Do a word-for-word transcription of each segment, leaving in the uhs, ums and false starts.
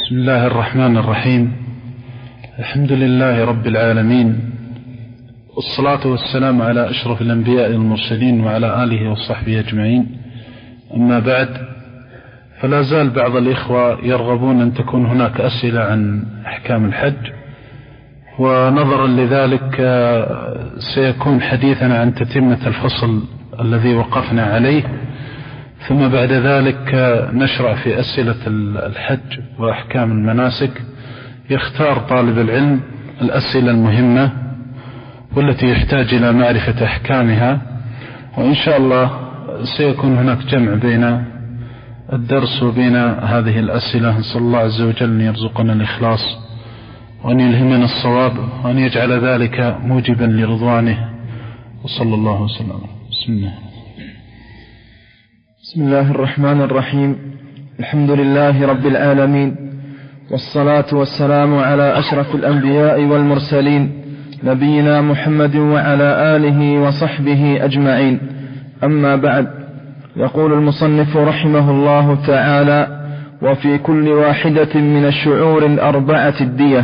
بسم الله الرحمن الرحيم. الحمد لله رب العالمين، والصلاة والسلام على أشرف الأنبياء والمرسلين وعلى آله وصحبه أجمعين. أما بعد، فلا زال بعض الإخوة يرغبون أن تكون هناك أسئلة عن أحكام الحج، ونظرا لذلك سيكون حديثنا عن تتمة الفصل الذي وقفنا عليه، ثم بعد ذلك نشرع في أسئلة الحج وأحكام المناسك. يختار طالب العلم الأسئلة المهمة والتي يحتاج إلى معرفة أحكامها، وإن شاء الله سيكون هناك جمع بين الدرس وبين هذه الأسئلة. نسأل الله عز وجل أن يرزقنا الإخلاص وأن يلهمنا الصواب وأن يجعل ذلك موجبا لرضوانه، وصلى الله وسلم. بسم الله. بسم الله الرحمن الرحيم. الحمد لله رب العالمين، والصلاة والسلام على أشرف الأنبياء والمرسلين، نبينا محمد وعلى آله وصحبه أجمعين. أما بعد، يقول المصنف رحمه الله تعالى: وفي كل واحدة من الشعور الأربعة الدية.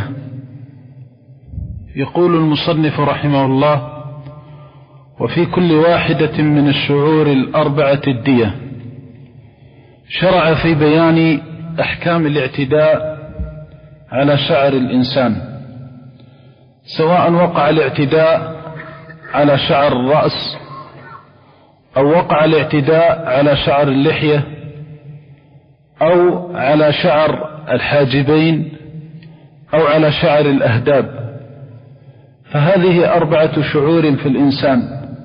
يقول المصنف رحمه الله: وفي كل واحدة من الشعور الأربعة الدية. شرع في بيان أحكام الاعتداء على شعر الإنسان، سواء وقع الاعتداء على شعر الرأس أو وقع الاعتداء على شعر اللحية أو على شعر الحاجبين أو على شعر الأهداب. فهذه أربعة شعور في الإنسان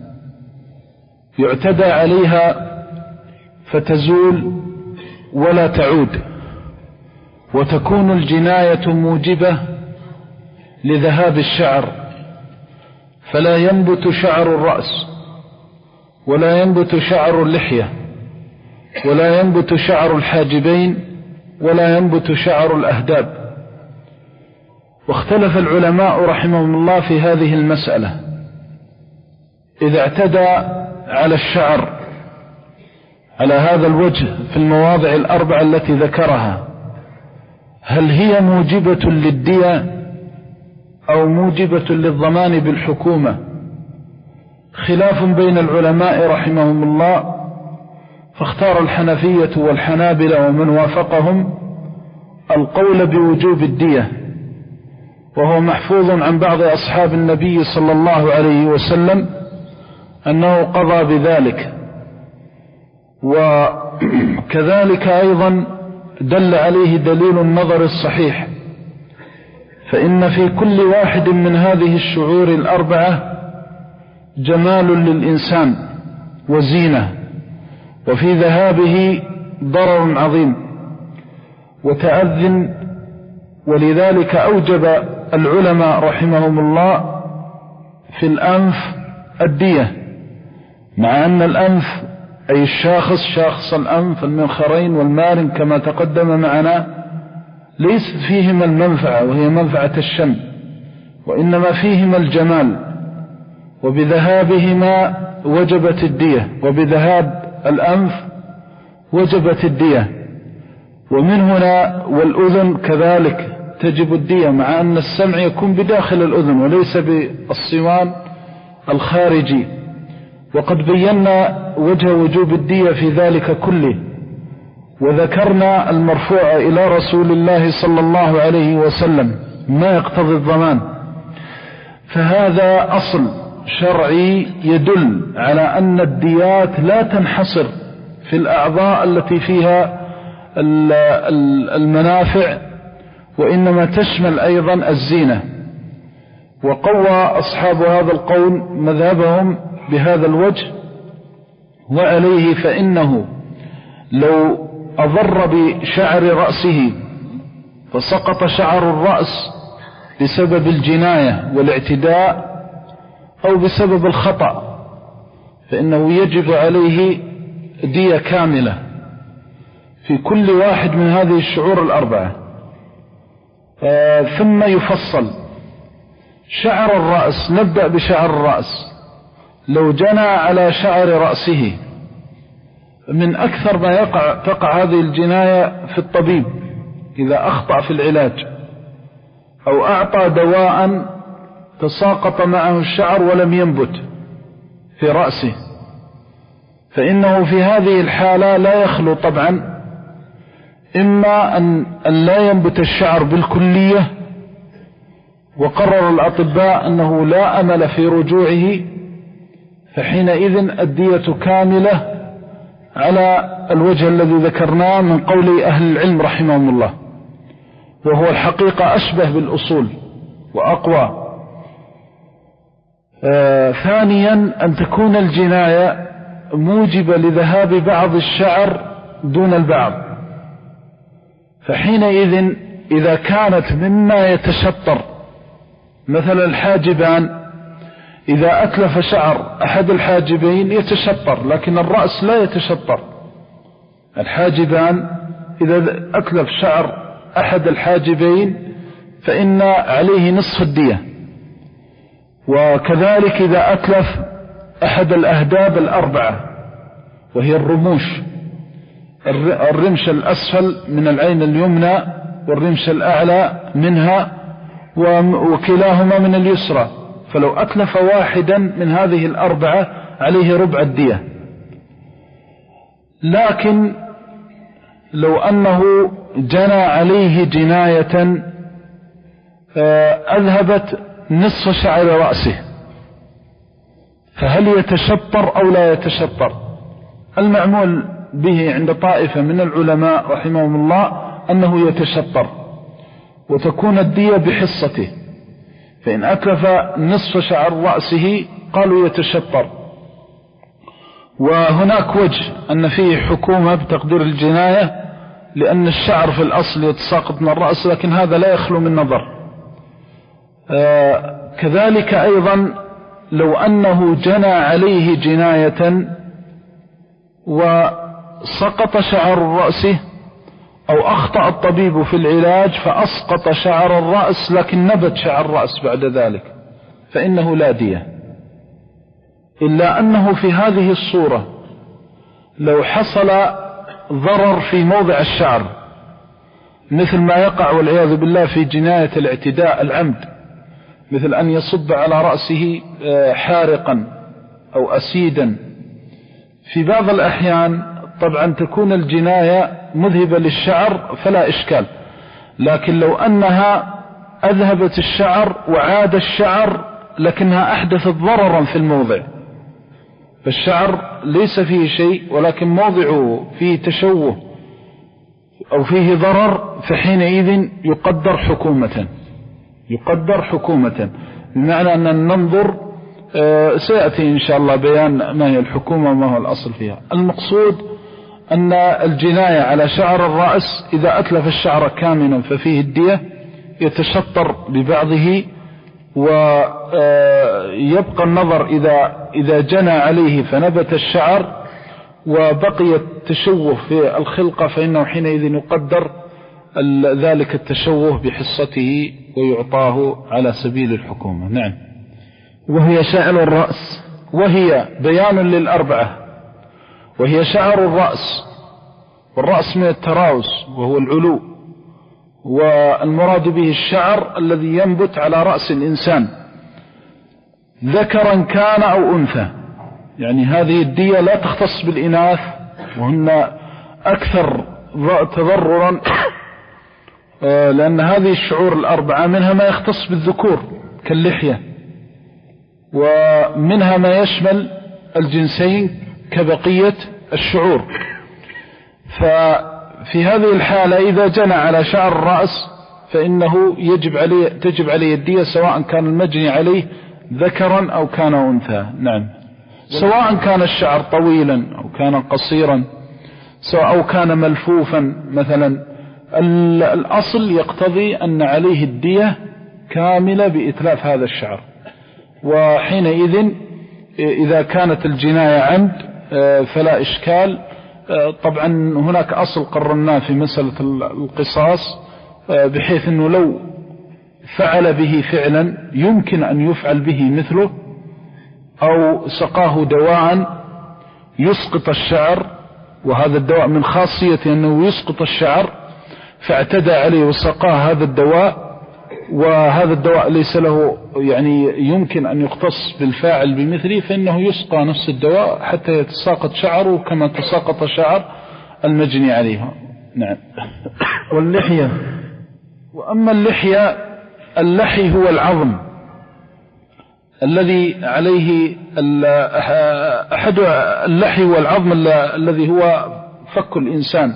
يعتدى عليها فتزول ولا تعود، وتكون الجناية موجبة لذهاب الشعر، فلا ينبت شعر الرأس ولا ينبت شعر اللحية ولا ينبت شعر الحاجبين ولا ينبت شعر الأهداب. واختلف العلماء رحمهم الله في هذه المسألة. إذا اعتدى على الشعر على هذا الوجه في المواضع الأربعة التي ذكرها، هل هي موجبة للدية أو موجبة للضمان بالحكومة؟ خلاف بين العلماء رحمهم الله، فاختار الحنفية والحنابلة ومن وافقهم القول بوجوب الدية، وهو محفوظ عن بعض أصحاب النبي صلى الله عليه وسلم أنه قضى بذلك. وكذلك أيضا دل عليه دليل النظر الصحيح، فإن في كل واحد من هذه الشعور الأربعة جمال للإنسان وزينة، وفي ذهابه ضرر عظيم وتأذن. ولذلك أوجب العلماء رحمهم الله في الأنف الدية، مع أن الأنف أي الشاخص شاخص الأنف المنخرين والمارن كما تقدم معنا ليس فيهما المنفعة وهي منفعة الشم، وإنما فيهما الجمال، وبذهابهما وجبت الدية، وبذهاب الأنف وجبت الدية. ومن هنا والأذن كذلك تجب الدية، مع أن السمع يكون بداخل الأذن وليس بالصوان الخارجي. وقد بينا وجه وجوب الدية في ذلك كله، وذكرنا المرفوع إلى رسول الله صلى الله عليه وسلم ما يقتضي الضمان. فهذا أصل شرعي يدل على أن الديات لا تنحصر في الأعضاء التي فيها المنافع، وإنما تشمل أيضا الزينة. وقوى أصحاب هذا القول مذهبهم بهذا الوجه، وعليه فإنه لو أضر بشعر رأسه فسقط شعر الرأس بسبب الجناية والاعتداء أو بسبب الخطأ، فإنه يجب عليه دية كاملة في كل واحد من هذه الشعور الأربعة. آه ثم يفصل شعر الرأس. نبدأ بشعر الرأس. لو جنى على شعر رأسه، من أكثر ما يقع تقع هذه الجناية في الطبيب، إذا أخطأ في العلاج أو أعطى دواء تساقط معه الشعر ولم ينبت في رأسه، فإنه في هذه الحالة لا يخلو طبعا إما أن لا ينبت الشعر بالكلية، وقرر الأطباء أنه لا أمل في رجوعه، فحينئذ الدية كاملة على الوجه الذي ذكرناه من قول أهل العلم رحمهم الله، وهو الحقيقة أشبه بالأصول وأقوى. آه ثانيا أن تكون الجناية موجبة لذهاب بعض الشعر دون البعض، فحينئذ إذا كانت مما يتشطر مثل الحاجبان، إذا أتلف شعر أحد الحاجبين يتشطر لكن الرأس لا يتشطر. الحاجبان إذا أتلف شعر أحد الحاجبين فإن عليه نصف الدية، وكذلك إذا أتلف أحد الأهداب الأربعة وهي الرموش، الرمش الأسفل من العين اليمنى والرمش الأعلى منها وكلاهما من اليسرى، فلو أتلف واحدا من هذه الأربعة عليه ربع الدية. لكن لو أنه جنى عليه جناية أذهبت نصف شعر رأسه، فهل يتشطر أو لا يتشطر؟ المعمول به عند طائفة من العلماء رحمهم الله أنه يتشطر، وتكون الدية بحصته، فإن أتلف نصف شعر رأسه قالوا يتشطر. وهناك وجه أن فيه حكومة بتقدير الجناية، لأن الشعر في الأصل يتساقط من الرأس، لكن هذا لا يخلو من نظر. آه كذلك أيضا لو أنه جنى عليه جناية وسقط شعر رأسه، أو أخطأ الطبيب في العلاج فأسقط شعر الرأس لكن نبت شعر الرأس بعد ذلك، فإنه لا دية. إلا أنه في هذه الصورة لو حصل ضرر في موضع الشعر، مثل ما يقع والعياذ بالله في جناية الاعتداء العمد، مثل أن يصب على رأسه حارقا أو أسيدا، في بعض الأحيان طبعا تكون الجناية مذهبة للشعر فلا إشكال، لكن لو أنها أذهبت الشعر وعاد الشعر لكنها أحدثت ضررا في الموضع، فالشعر ليس فيه شيء ولكن موضعه فيه تشوه أو فيه ضرر، فحينئذ يقدر حكومة يقدر حكومة بمعنى أن ننظر آه سيأتي إن شاء الله بيان ما هي الحكومة وما هو الأصل فيها. المقصود أن الجناية على شعر الرأس إذا أتلف الشعر كاملا ففيه الدية، يتشطر ببعضه، ويبقى النظر إذا إذا جنى عليه فنبت الشعر وبقي التشوه في الخلقة، فإنه حينئذ يقدر ذلك التشوه بحصته ويعطاه على سبيل الحكومة. نعم. وهي شعر الرأس، وهي بيان للأربعة، وهي شعر الرأس، والرأس من التراوس وهو العلو، والمراد به الشعر الذي ينبت على رأس الإنسان ذكرا كان أو أنثى، يعني هذه الدية لا تختص بالإناث وهن أكثر تضررا، لأن هذه الشعور الأربعة منها ما يختص بالذكور كاللحية، ومنها ما يشمل الجنسين كبقية الشعور. ففي هذه الحالة إذا جنى على شعر الرأس فإنه يجب عليه تجب عليه الدية، سواء كان المجني عليه ذكرا أو كان أنثى. نعم. سواء كان الشعر طويلا أو كان قصيرا، سواء أو كان ملفوفا مثلا، الأصل يقتضي أن عليه الدية كاملة بإتلاف هذا الشعر. وحينئذ إذا كانت الجناية عمد فلا إشكال. طبعا هناك أصل قررناه في مسألة القصاص، بحيث أنه لو فعل به فعلا يمكن أن يفعل به مثله، أو سقاه دواء يسقط الشعر، وهذا الدواء من خاصيته أنه يسقط الشعر، فاعتدى عليه وسقاه هذا الدواء، وهذا الدواء ليس له يعني يمكن أن يختص بالفاعل بمثله، فإنه يسقى نفس الدواء حتى يتساقط شعره كما تساقط شعر المجني عليها. نعم. واللحية. وأما اللحية، اللحي هو العظم الذي عليه أحد اللحي والعظم الذي هو فك الإنسان.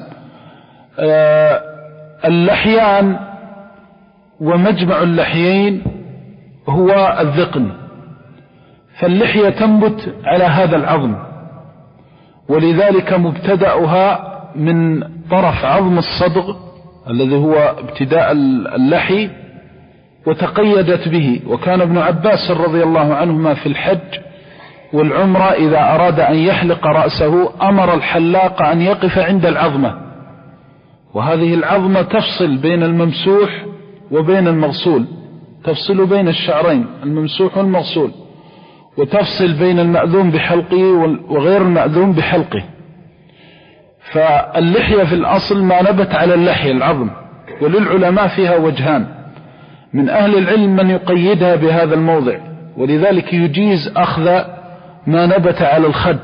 اللحيان ومجمع اللحيين هو الذقن، فاللحية تنبت على هذا العظم، ولذلك مبتدأها من طرف عظم الصدغ الذي هو ابتداء اللحي وتقيدت به. وكان ابن عباس رضي الله عنهما في الحج والعمرة إذا أراد أن يحلق رأسه أمر الحلاق أن يقف عند العظمة، وهذه العظمة تفصل بين الممسوح وبين المغسول، تفصل بين الشعرين الممسوح والمغسول، وتفصل بين المأذون بحلقه وغير المأذون بحلقه. فاللحية في الأصل ما نبت على اللحية العظم، وللعلماء فيها وجهان، من أهل العلم من يقيدها بهذا الموضع، ولذلك يجيز أخذ ما نبت على الخد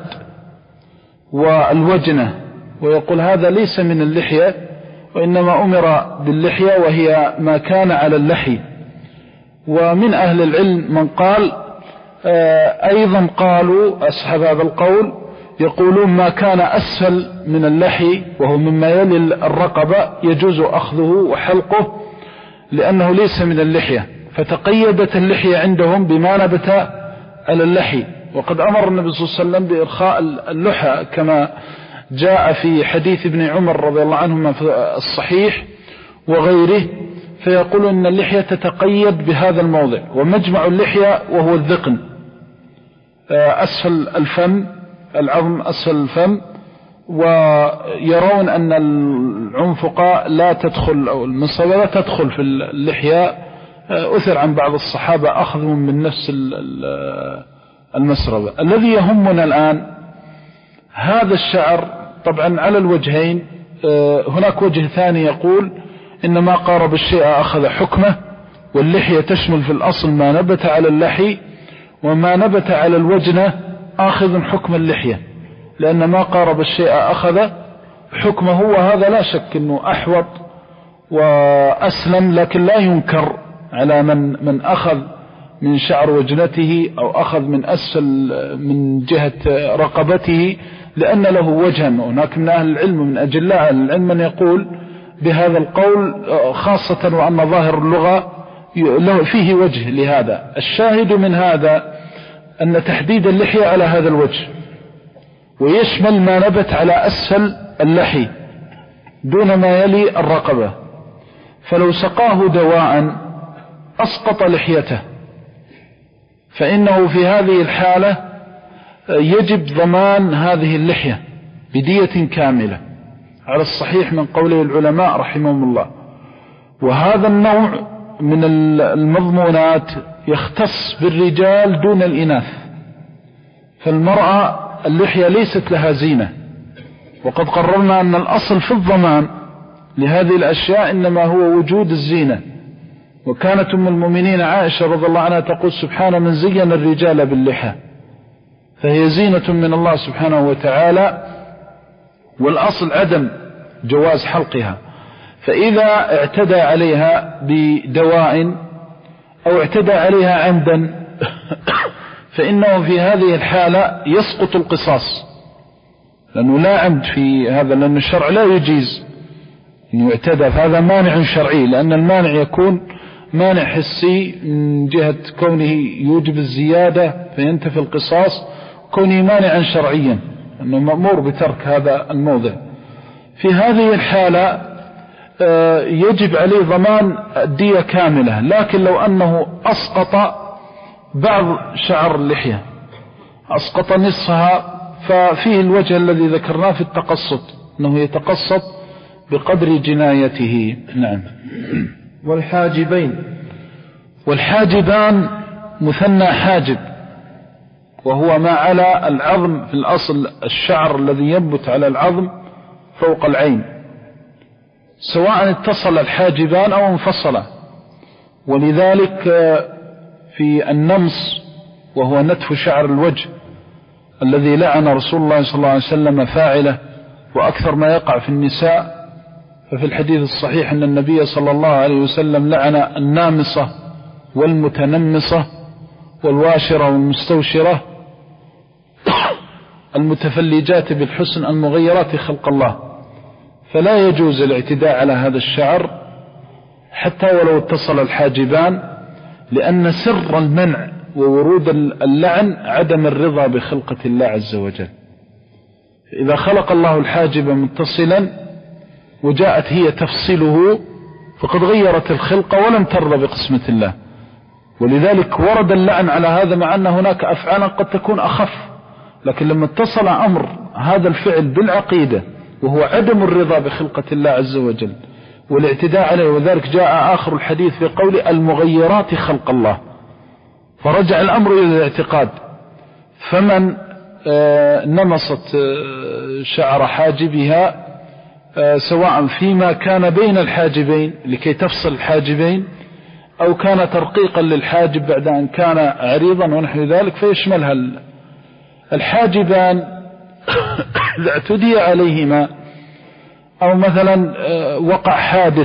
والوجنة ويقول هذا ليس من اللحية، وإنما أمر باللحية وهي ما كان على اللحي. ومن أهل العلم من قال أيضا قالوا أصحاب هذا القول يقولون ما كان أسفل من اللحي وهو مما يلي الرقبة يجوز أخذه وحلقه لأنه ليس من اللحية، فتقيدت اللحية عندهم بما نبت على اللحي. وقد أمر النبي صلى الله عليه وسلم بإرخاء اللحى كما جاء في حديث ابن عمر رضي الله عنهما في الصحيح وغيره، فيقول إن اللحية تتقيد بهذا الموضع. ومجمع اللحية وهو الذقن أسفل الفم، العظم أسفل الفم، ويرون أن العنفقة لا تدخل أو المصابة لا تدخل في اللحية. أثر عن بعض الصحابة أخذهم من نفس المسربة. الذي يهمنا الآن هذا الشعر طبعا على الوجهين. هناك وجه ثاني يقول إن ما قارب الشيء أخذ حكمه، واللحية تشمل في الأصل ما نبت على اللحي، وما نبت على الوجنة آخذ حكم اللحية، لأن ما قارب الشيء أخذ حكمه، وهذا لا شك أنه أحوط وأسلم، لكن لا ينكر على من من أخذ من شعر وجنته أو أخذ من أسفل من جهة رقبته، لأن له وجها. هناك من أهل العلم من أجلاء العلم من يقول بهذا القول، خاصة وأن ظاهر اللغة له فيه وجه لهذا. الشاهد من هذا أن تحديد اللحية على هذا الوجه، ويشمل ما نبت على أسفل اللحي دون ما يلي الرقبة. فلو سقاه دواء أسقط لحيته، فإنه في هذه الحالة يجب ضمان هذه اللحية بدية كاملة على الصحيح من قوله العلماء رحمهم الله. وهذا النوع من المضمونات يختص بالرجال دون الإناث، فالمرأة اللحية ليست لها زينة، وقد قررنا أن الأصل في الضمان لهذه الأشياء إنما هو وجود الزينة. وكانت أم المؤمنين عائشة رضي الله عنها تقول سبحان من زين الرجال باللحى، فهي زينة من الله سبحانه وتعالى، والأصل عدم جواز حلقها. فإذا اعتدى عليها بدواء أو اعتدى عليها عمدا فإنه في هذه الحالة يسقط القصاص، لأنه لا عمد في هذا، لأن الشرع لا يجيز أن يعتدى، فهذا مانع شرعي، لأن المانع يكون مانع حسي من جهة كونه يوجب الزيادة فينتفي القصاص، كونه مانعا شرعيا أنه مأمور بترك هذا الموضع. في هذه الحالة يجب عليه ضمان الدية كاملة. لكن لو أنه أسقط بعض شعر اللحية، أسقط نصفها، ففيه الوجه الذي ذكرناه في التقسط، أنه يتقسط بقدر جنايته. نعم. والحاجبين. والحاجبان مثنى حاجب، وهو ما على العظم في الأصل الشعر الذي ينبت على العظم فوق العين، سواء اتصل الحاجبان أو انفصلا. ولذلك في النمص وهو نتف شعر الوجه الذي لعن رسول الله صلى الله عليه وسلم فاعله وأكثر ما يقع في النساء، ففي الحديث الصحيح أن النبي صلى الله عليه وسلم لعن النامصة والمتنمصة والواشرة والمستوشرة المتفلجات بالحسن المغيرات خلق الله. فلا يجوز الاعتداء على هذا الشعر حتى ولو اتصل الحاجبان، لأن سر المنع وورود اللعن عدم الرضا بخلقة الله عز وجل. إذا خلق الله الحاجب متصلا وجاءت هي تفصله فقد غيرت الخلقة ولم ترضى بقسمة الله. ولذلك ورد اللعن على هذا، مع أن هناك أفعالا قد تكون أخف، لكن لما اتصل أمر هذا الفعل بالعقيدة وهو عدم الرضا بخلقة الله عز وجل والاعتداء عليه، وذلك جاء آخر الحديث في قول المغيرات خلق الله، فرجع الأمر إلى الاعتقاد. فمن نمصت شعر حاجبها سواء فيما كان بين الحاجبين لكي تفصل الحاجبين أو كان ترقيقا للحاجب بعد أن كان عريضا ونحو ذلك، فيشملها الحاجبان إذا اعتدي عليهما، أو مثلا وقع حادث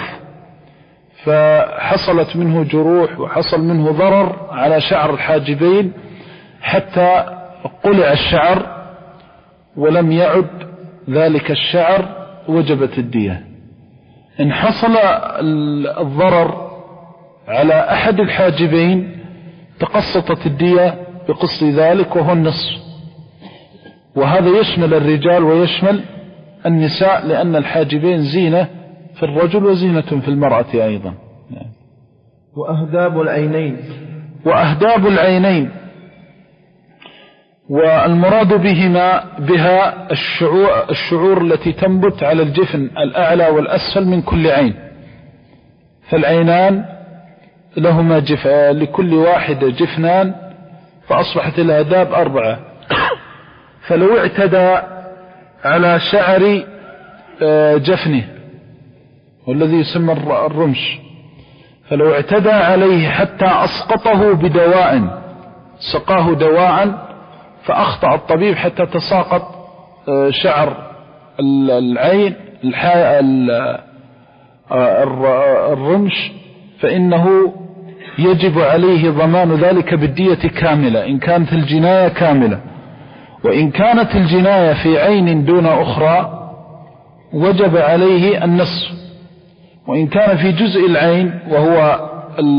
فحصلت منه جروح وحصل منه ضرر على شعر الحاجبين حتى قلع الشعر ولم يعد ذلك الشعر، وجبت الدية. إن حصل الضرر على أحد الحاجبين تقسطت الدية بقسط ذلك وهو النصف، وهذا يشمل الرجال ويشمل النساء، لأن الحاجبين زينة في الرجل وزينة في المرأة أيضا. وأهداب العينين وأهداب العينين والمراد بهما بها الشعور, الشعور التي تنبت على الجفن الأعلى والأسفل من كل عين. فالعينان لهما جف... لكل واحدة جفنان، فأصبحت الأهداب أربعة. فلو اعتدى على شعر جفنه والذي يسمى الرمش، فلو اعتدى عليه حتى أسقطه بدواء، سقاه دواء فأخطأ الطبيب حتى تساقط شعر العين الرمش، فإنه يجب عليه ضمان ذلك بالدية كاملة إن كانت الجناية كاملة. وإن كانت الجناية في عين دون أخرى وجب عليه النصف. وإن كان في جزء العين وهو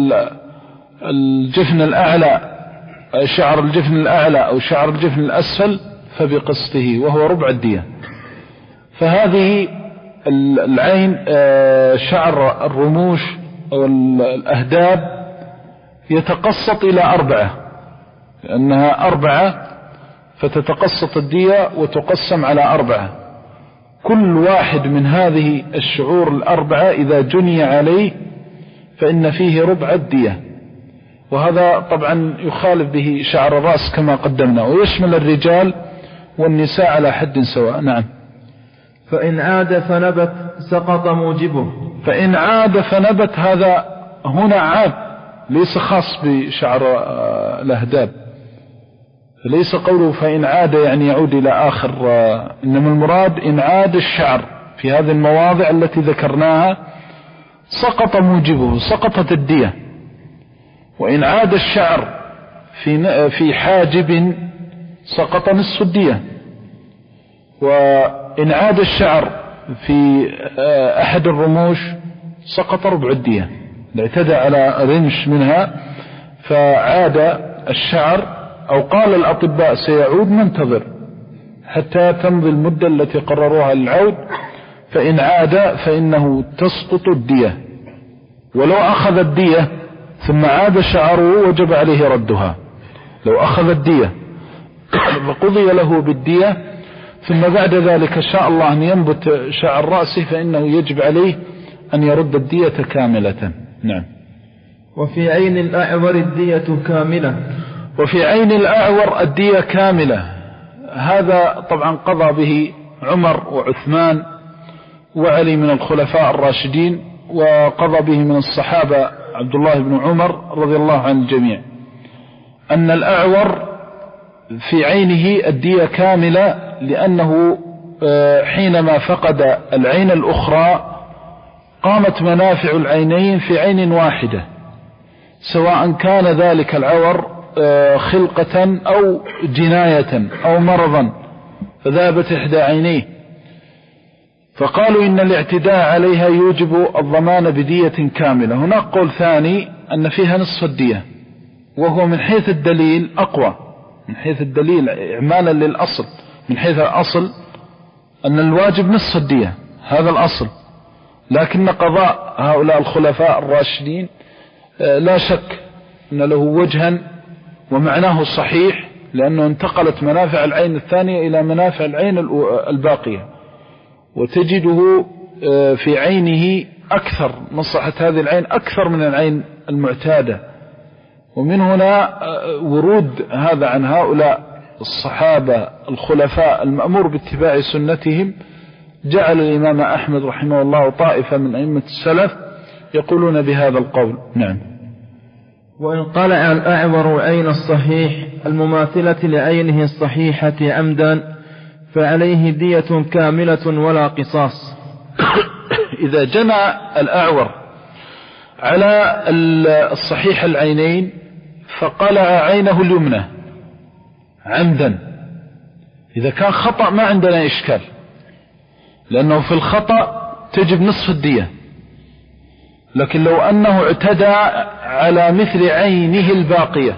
الجفن الأعلى، شعر الجفن الأعلى أو شعر الجفن الأسفل، فبقسطه وهو ربع الدية. فهذه العين شعر الرموش أو الأهداب يتقسط إلى أربعة، لأنها أربعة فتتقسط الدية وتقسم على أربعة. كل واحد من هذه الشعور الأربعة إذا جني عليه فإن فيه ربع الدية، وهذا طبعا يخالف به شعر الرأس كما قدمنا، ويشمل الرجال والنساء على حد سواء. نعم. فإن عاد فنبت سقط موجبه. فإن عاد فنبت، هذا هنا عاد ليس خاص بشعر الأهداب، ليس قوله فإن عاد يعني يعود إلى آخر، إنما المراد إن عاد الشعر في هذه المواضع التي ذكرناها سقط موجبه، سقطت الدية. وإن عاد الشعر في في حاجب سقط نصف الدية. وإن عاد الشعر في أحد الرموش سقط ربع الدية، اعتدى على رمش منها فعاد الشعر، أو قال الأطباء سيعود، ننتظر حتى تمضي المدة التي قرروها للعود. فإن عاد فإنه تسقط الدية، ولو أخذ الدية ثم عاد شعره وجب عليه ردها. لو أخذ الدية فقضي له بالدية، ثم بعد ذلك شاء الله أن ينبت شعر رأسه فإنه يجب عليه أن يرد الدية كاملة. نعم. وفي عين الأعور الدية كاملة. وفي عين الأعور الدية كاملة. هذا طبعا قضى به عمر وعثمان وعلي من الخلفاء الراشدين، وقضى به من الصحابة عبد الله بن عمر رضي الله عن الجميع، أن الأعور في عينه الدية كاملة، لأنه حينما فقد العين الأخرى قامت منافع العينين في عين واحدة، سواء كان ذلك العور خلقة أو جناية أو مرضا، فذهبت إحدى عينيه، فقالوا إن الاعتداء عليها يوجب الضمان بدية كاملة. هناك قول ثاني أن فيها نصف الدية، وهو من حيث الدليل أقوى، من حيث الدليل إعمالا للأصل، من حيث الأصل أن الواجب نصف الدية، هذا الأصل، لكن قضاء هؤلاء الخلفاء الراشدين لا شك أن له وجها ومعناه صحيح، لأنه انتقلت منافع العين الثانية إلى منافع العين الباقية، وتجده في عينه أكثر، مصلحة هذه العين أكثر من العين المعتادة. ومن هنا ورود هذا عن هؤلاء الصحابة الخلفاء المأمور باتباع سنتهم، جعل الإمام أحمد رحمه الله طائفة من أئمة السلف يقولون بهذا القول. نعم. وإن قلع الأعور عين الصحيح المماثلة لعينه الصحيحة عمدا فعليه دية كاملة ولا قصاص. إذا جنى الأعور على الصحيح العينين فقلع عينه اليمنى عمدا، إذا كان خطأ ما عندنا إشكال، لأنه في الخطأ تجب نصف الدية، لكن لو أنه اعتدى على مثل عينه الباقية،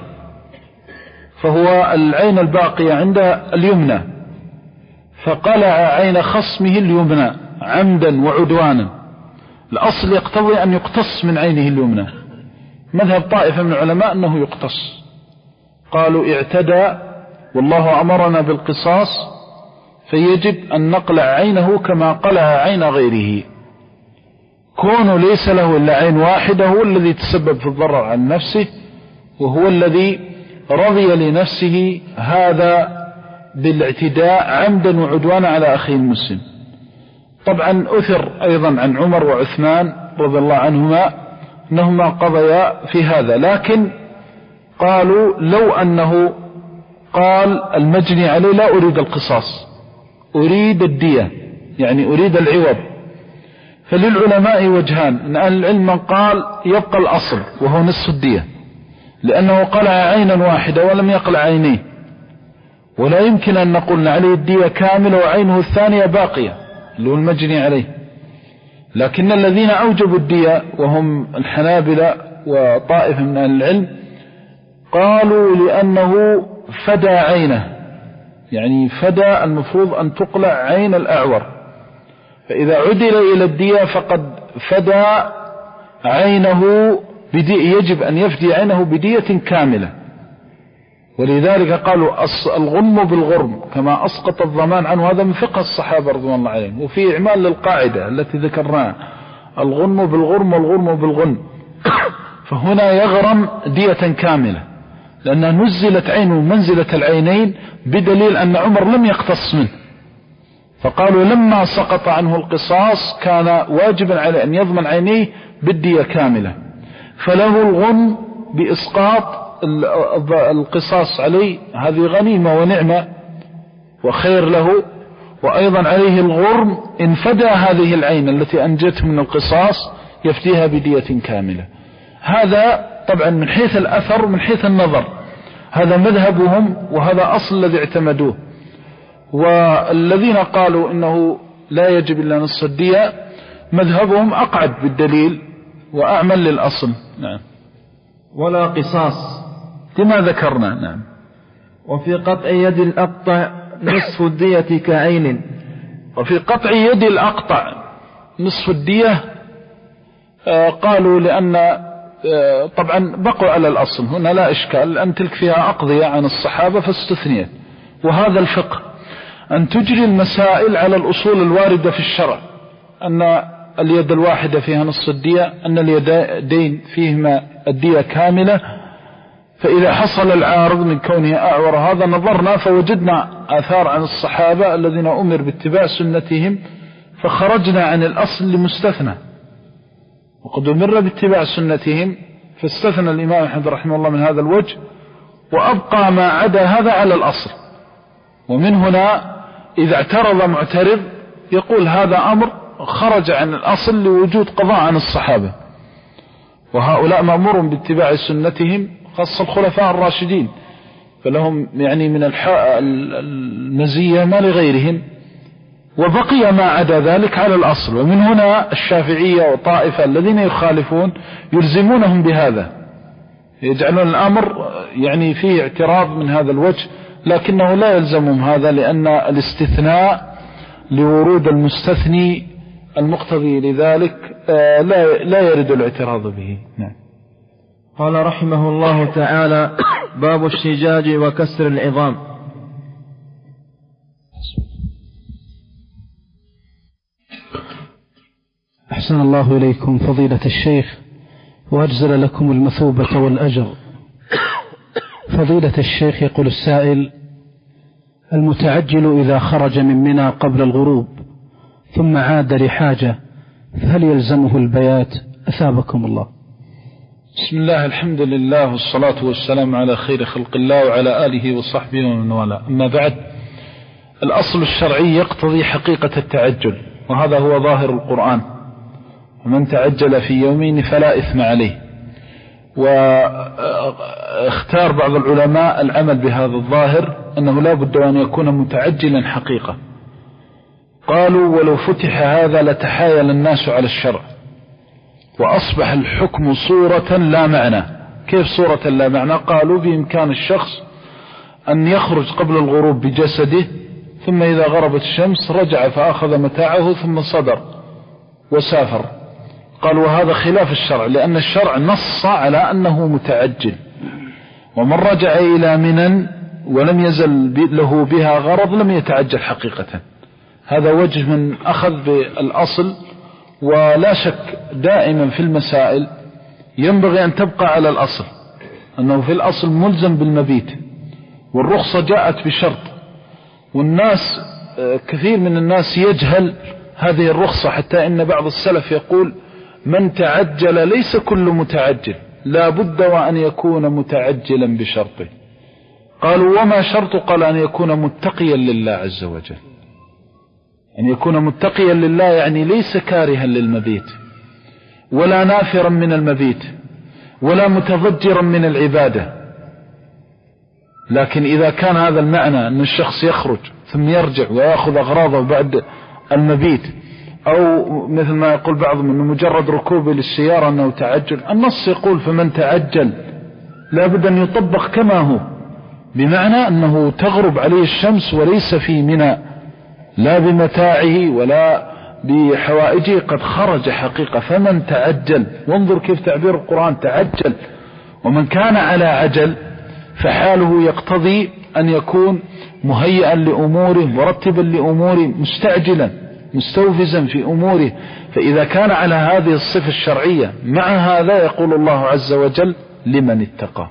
فهو العين الباقية عند اليمنى، فقلع عين خصمه اليمنى عمدا وعدوانا، الأصل يقتضي أن يقتص من عينه اليمنى. مذهب طائفة من العلماء أنه يقتص، قالوا اعتدى والله أمرنا بالقصاص، فيجب أن نقلع عينه كما قلع عين غيره، كونه ليس له إلا عين واحدة هو الذي تسبب في الضرر عن نفسه، وهو الذي رضي لنفسه هذا بالاعتداء عمدا وعدوانا على أخيه المسلم. طبعا أثر أيضا عن عمر وعثمان رضي الله عنهما أنهما قضيا في هذا، لكن قالوا لو أنه قال المجني عليه لا أريد القصاص، أريد الدية، يعني أريد العوض، فللعلماء وجهان، من أهل العلم من قال يبقى الأصل وهو نصف الدية، لأنه قلع عينا واحدة ولم يقلع عينيه، ولا يمكن أن نقول عليه الدية كاملة وعينه الثانية باقية اللي هو المجني عليه. لكن الذين أوجبوا الدية وهم الحنابلة وطائفة من أهل العلم قالوا لأنه فدى عينه، يعني فدى المفروض أن تقلع عين الأعور، فإذا عدل إلى الدية فقد فدى عينه بدية، يجب أن يفدي عينه بدية كاملة. ولذلك قالوا الغنم بالغرم كما أسقط الضمان عنه، هذا من فقه الصحابة رضوان الله عليهم، وفي إعمال للقاعدة التي ذكرناها الغنم بالغرم والغرم بالغنم. فهنا يغرم دية كاملة لأنها نزلت عينه منزلة العينين، بدليل أن عمر لم يقتص منه، فقالوا لما سقط عنه القصاص كان واجبا عليه أن يضمن عينيه بالدية كاملة، فله الغنم بإسقاط القصاص عليه، هذه غنيمة ونعمة وخير له، وأيضا عليه الغرم إن فدى هذه العين التي أنجته من القصاص يفديها بدية كاملة. هذا طبعا من حيث الأثر من حيث النظر هذا مذهبهم، وهذا أصل الذي اعتمدوه. والذين قالوا إنه لا يجب إلا نصف الدية مذهبهم أقعد بالدليل وأعمل للأصل. نعم. ولا قصاص كما ذكرنا. نعم. وفي قطع يد الأقطع نصف الدية كعين. وفي قطع يد الأقطع نصف الدية آه قالوا لأن آه طبعا بقوا على الأصل، هنا لا إشكال أن تلك فيها أقضية عن الصحابة فاستثنيت، وهذا الفقه أن تجري المسائل على الأصول الواردة في الشرع، أن اليد الواحدة فيها نصف الدية، أن اليدين فيهما الدية كاملة. فإذا حصل العارض من كونه أعور هذا نظرنا فوجدنا آثار عن الصحابة الذين أمر باتباع سنتهم فخرجنا عن الأصل لمستثنى، وقد أمر باتباع سنتهم فاستثنى الإمام أحمد رحمه الله من هذا الوجه وأبقى ما عدا هذا على الأصل. ومن هنا إذا اعترض معترض يقول هذا أمر خرج عن الأصل لوجود قضاء عن الصحابة، وهؤلاء مأمور باتباع سنتهم خاصة الخلفاء الراشدين، فلهم يعني من المزية ما لغيرهم، وبقي ما عدا ذلك على الأصل. ومن هنا الشافعية وطائفة الذين يخالفون يلزمونهم بهذا، يجعلون الأمر يعني فيه اعتراض من هذا الوجه، لكنه لا يلزمهم هذا، لأن الاستثناء لورود المستثني المقتضي لذلك لا لا يرد الاعتراض به. نعم. قال رحمه الله تعالى: باب الشجاج وكسر العظام. أحسن الله إليكم فضيلة الشيخ وأجزل لكم المثوبة والأجر. فضيلة الشيخ، يقول السائل: المتعجل إذا خرج من منى قبل الغروب ثم عاد لحاجة فهل يلزمه البيات؟ أثابكم الله. بسم الله، الحمد لله والصلاة والسلام على خير خلق الله وعلى آله وصحبه ومن والاه. أما بعد، الأصل الشرعي يقتضي حقيقة التعجل، وهذا هو ظاهر القرآن: ومن تعجل في يومين فلا إثم عليه. واختار بعض العلماء العمل بهذا الظاهر أنه لا بد أن يكون متعجلا حقيقة. قالوا: ولو فتح هذا لتحايل الناس على الشرع وأصبح الحكم صورة لا معنى. كيف صورة لا معنى؟ قالوا: بإمكان الشخص أن يخرج قبل الغروب بجسده، ثم إذا غربت الشمس رجع فأخذ متاعه ثم صدر وسافر. قالوا: وهذا خلاف الشرع، لأن الشرع نص على أنه متعجل، ومن رجع إلى منى ولم يزل له بها غرض لم يتعجل حقيقة. هذا وجه من أخذ بالأصل. ولا شك دائما في المسائل ينبغي أن تبقى على الأصل، أنه في الأصل ملزم بالمبيت، والرخصة جاءت بشرط. والناس كثير من الناس يجهل هذه الرخصة، حتى إن بعض السلف يقول: من تعجل ليس كل متعجل، لا بد وأن يكون متعجلا بشرطه. قالوا: وما شرط؟ قال: أن يكون متقيا لله عز وجل. أن يكون متقيا لله يعني ليس كارها للمبيت، ولا نافرا من المبيت، ولا متضجرا من العبادة. لكن إذا كان هذا المعنى أن الشخص يخرج ثم يرجع ويأخذ أغراضه بعد المبيت، أو مثل ما يقول بعضهم أنه مجرد ركوبه للسيارة أنه تعجل، النص يقول: فمن تعجل لا بد أن يطبق كما هو، بمعنى أنه تغرب عليه الشمس وليس في منى لا بمتاعه ولا بحوائجه، قد خرج حقيقة. فمن تعجل، وانظر كيف تعبير القرآن: تعجل. ومن كان على عجل فحاله يقتضي أن يكون مهيئا لأموره، مرتبا لأموره، مستعجلا مستوفزا في أموره. فإذا كان على هذه الصفة الشرعية، مع هذا يقول الله عز وجل: لمن اتقى.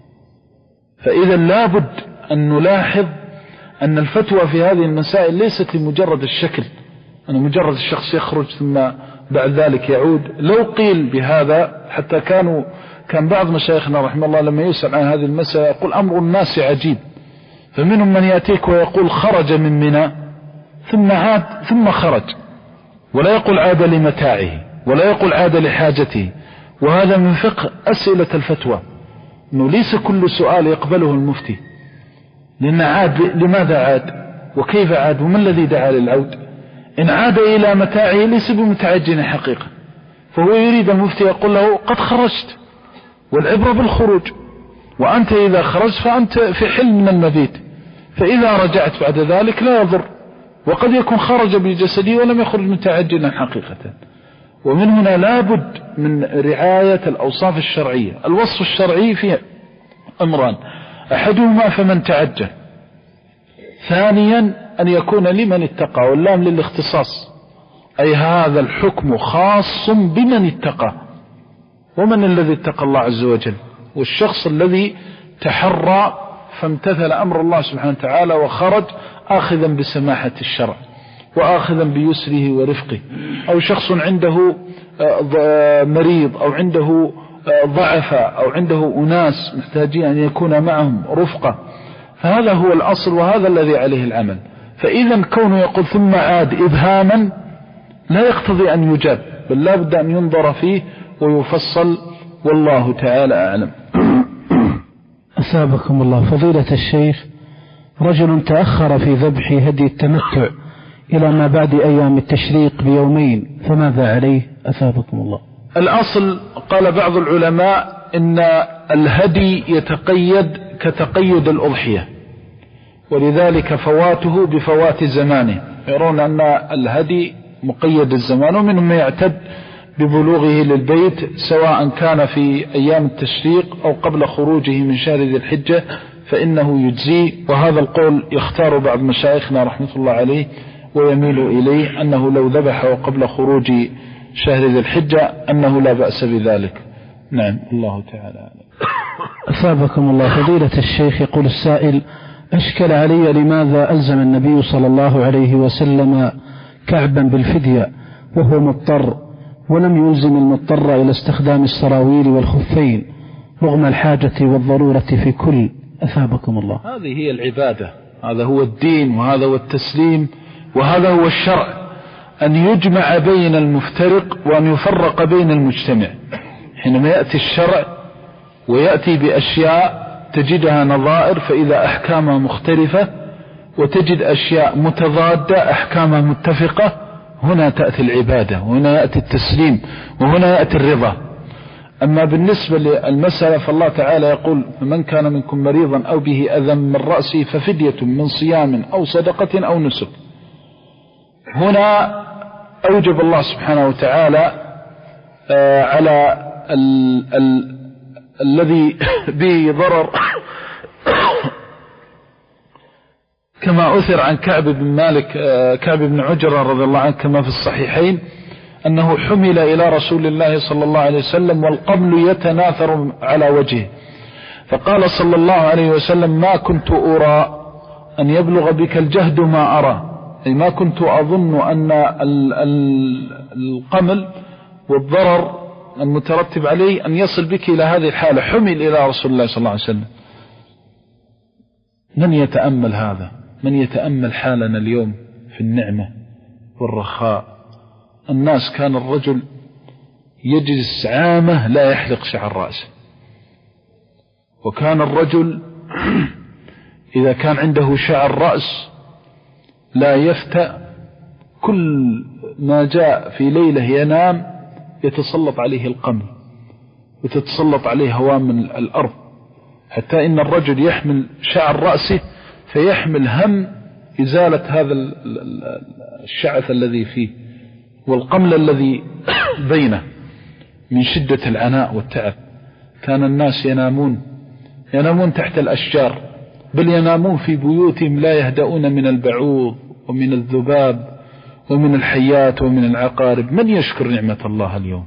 فإذا لابد أن نلاحظ أن الفتوى في هذه المسائل ليست لمجرد الشكل، أن مجرد الشخص يخرج ثم بعد ذلك يعود. لو قيل بهذا، حتى كانوا كان بعض مشايخنا رحمه الله لما يسأل عن هذه المسألة يقول: أمر الناس عجيب، فمنهم من يأتيك ويقول خرج من منى ثم عاد ثم خرج، ولا يقول عاد لمتاعه، ولا يقول عاد لحاجته. وهذا من فقه أسئلة الفتوى، أنه ليس كل سؤال يقبله المفتي، لأن عاد لماذا عاد وكيف عاد وما الذي دعا للعود. إن عاد إلى متاعه ليس بمتعجل حقيقة، فهو يريد المفتي يقول له: قد خرجت، والعبرة بالخروج، وأنت إذا خرجت فأنت في حل من المبيت، فإذا رجعت بعد ذلك لا يضر. وقد يكون خرج بجسده ولم يخرج متعجلا حقيقة. ومن هنا لابد من رعاية الأوصاف الشرعية. الوصف الشرعي فيه أمران: أحدهما فمن تعجل، ثانيا أن يكون لمن اتقى، واللام للاختصاص، أي هذا الحكم خاص بمن اتقى. ومن الذي اتقى الله عز وجل؟ والشخص الذي تحرى فامتثل أمر الله سبحانه وتعالى وخرج آخذا بسماحة الشرع. وآخذا بيسره ورفقه، أو شخص عنده مريض أو عنده ضعف أو عنده أناس محتاجين أن يكون معهم رفقة، فهذا هو الأصل وهذا الذي عليه العمل. فإذا كونه يقول ثم عاد إبهاما لا يقتضي أن يجاب، بل لا بد أن ينظر فيه ويفصل، والله تعالى أعلم. أثابكم الله. فضيلة الشيخ، رجل تأخر في ذبح هدي التمتع إلى ما بعد أيام التشريق بيومين، فماذا عليه؟ أثابكم الله. الأصل قال بعض العلماء إن الهدي يتقيد كتقيد الأضحية، ولذلك فواته بفوات زمانه، يرون أن الهدي مقيد الزمان، ومنهم من يعتد ببلوغه للبيت سواء كان في أيام التشريق أو قبل خروجه من شهر ذي الحجة فإنه يجزي. وهذا القول يختار بعض مشايخنا رحمة الله عليه ويميل إليه، أنه لو ذبحه قبل خروج شهر ذي الحجة أنه لا بأس بذلك. نعم، الله تعالى. أثابكم الله. فضيلة الشيخ، يقول السائل: أشكل علي لماذا ألزم النبي صلى الله عليه وسلم كعبا بالفدية وهو مضطر، ولم يلزم المضطر إلى استخدام السراويل والخفين رغم الحاجة والضرورة في كل؟ أثابكم الله. هذه هي العبادة، هذا هو الدين، وهذا هو التسليم، وهذا هو الشرع، أن يجمع بين المفترق وأن يفرق بين المجتمع. حينما يأتي الشرع ويأتي بأشياء تجدها نظائر فإذا أحكامها مختلفة، وتجد أشياء متضادة أحكامها متفقة، هنا تأتي العبادة، وهنا يأتي التسليم، وهنا يأتي الرضا. أما بالنسبة للمسألة فالله تعالى يقول: من كان منكم مريضا أو به أذى من رأسه ففدية من صيام أو صدقة أو نسك. هنا أوجب الله سبحانه وتعالى على ال ال الذي به ضرر كما أثر عن كعب بن مالك كعب بن عجرة رضي الله عنه كما في الصحيحين أنه حمل إلى رسول الله صلى الله عليه وسلم والقبل يتناثر على وجهه، فقال صلى الله عليه وسلم: ما كنت أرى أن يبلغ بك الجهد ما أرى، أي ما كنت أظن أن القمل والضرر المترتب عليه أن يصل بك إلى هذه الحالة. حمل إلى رسول الله صلى الله عليه وسلم. من يتأمل هذا؟ من يتأمل حالنا اليوم في النعمة والرخاء؟ الناس كان الرجل يجلس عامه لا يحلق شعر رأسه، وكان الرجل إذا كان عنده شعر رأس لا يفتأ، كل ما جاء في ليلة ينام يتسلط عليه القمل وتتسلط عليه هوام الأرض، حتى إن الرجل يحمل شعر رأسه فيحمل هم إزالة هذا الشعث الذي فيه والقمل الذي بينه من شدة العناء والتعب. كان الناس ينامون ينامون تحت الأشجار، بل ينامون في بيوتهم لا يهدؤون من البعوض ومن الذباب ومن الحيات ومن العقارب. من يشكر نعمة الله اليوم؟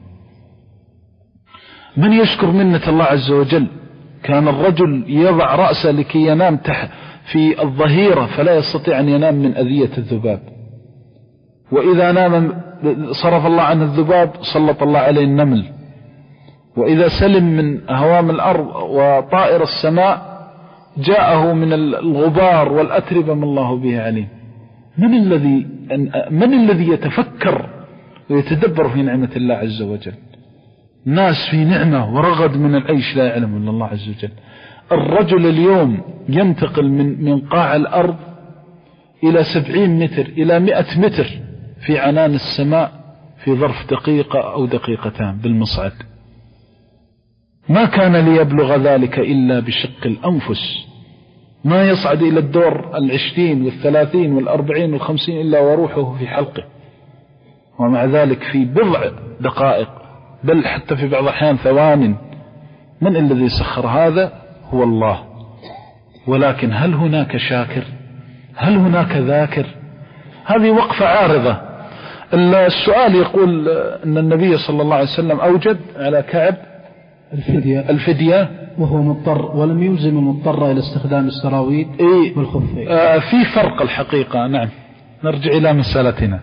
من يشكر منة الله عز وجل؟ كان الرجل يضع رأسه لكي ينام تحت في الظهيرة فلا يستطيع أن ينام من أذية الذباب، وإذا نام صرف الله عنه الذباب سلط الله عليه النمل، وإذا سلم من هوام الأرض وطائر السماء جاءه من الغبار والأتربة ما الله به عليم. من الذي من الذي يتفكر ويتدبر في نعمة الله عز وجل؟ ناس في نعمة ورغد من العيش لا يعلم إلا الله عز وجل. الرجل اليوم ينتقل من من قاع الأرض إلى سبعين متر إلى مئة متر في عنان السماء في ظرف دقيقة أو دقيقتان بالمصعد. ما كان ليبلغ ذلك إلا بشق الأنفس، ما يصعد إلى الدور العشرين والثلاثين والأربعين والخمسين إلا وروحه في حلقه، ومع ذلك في بضع دقائق بل حتى في بعض الأحيان ثوان. من الذي سخر هذا؟ هو الله. ولكن هل هناك شاكر؟ هل هناك ذاكر؟ هذه وقفة عارضة. السؤال يقول أن النبي صلى الله عليه وسلم أوجد على كعب الفدية, الفدية وهو مضطر، ولم يلزم المضطر إلى استخدام السراويل إيه والخفين. آه في فرق الحقيقة. نعم، نرجع إلى مسألتنا.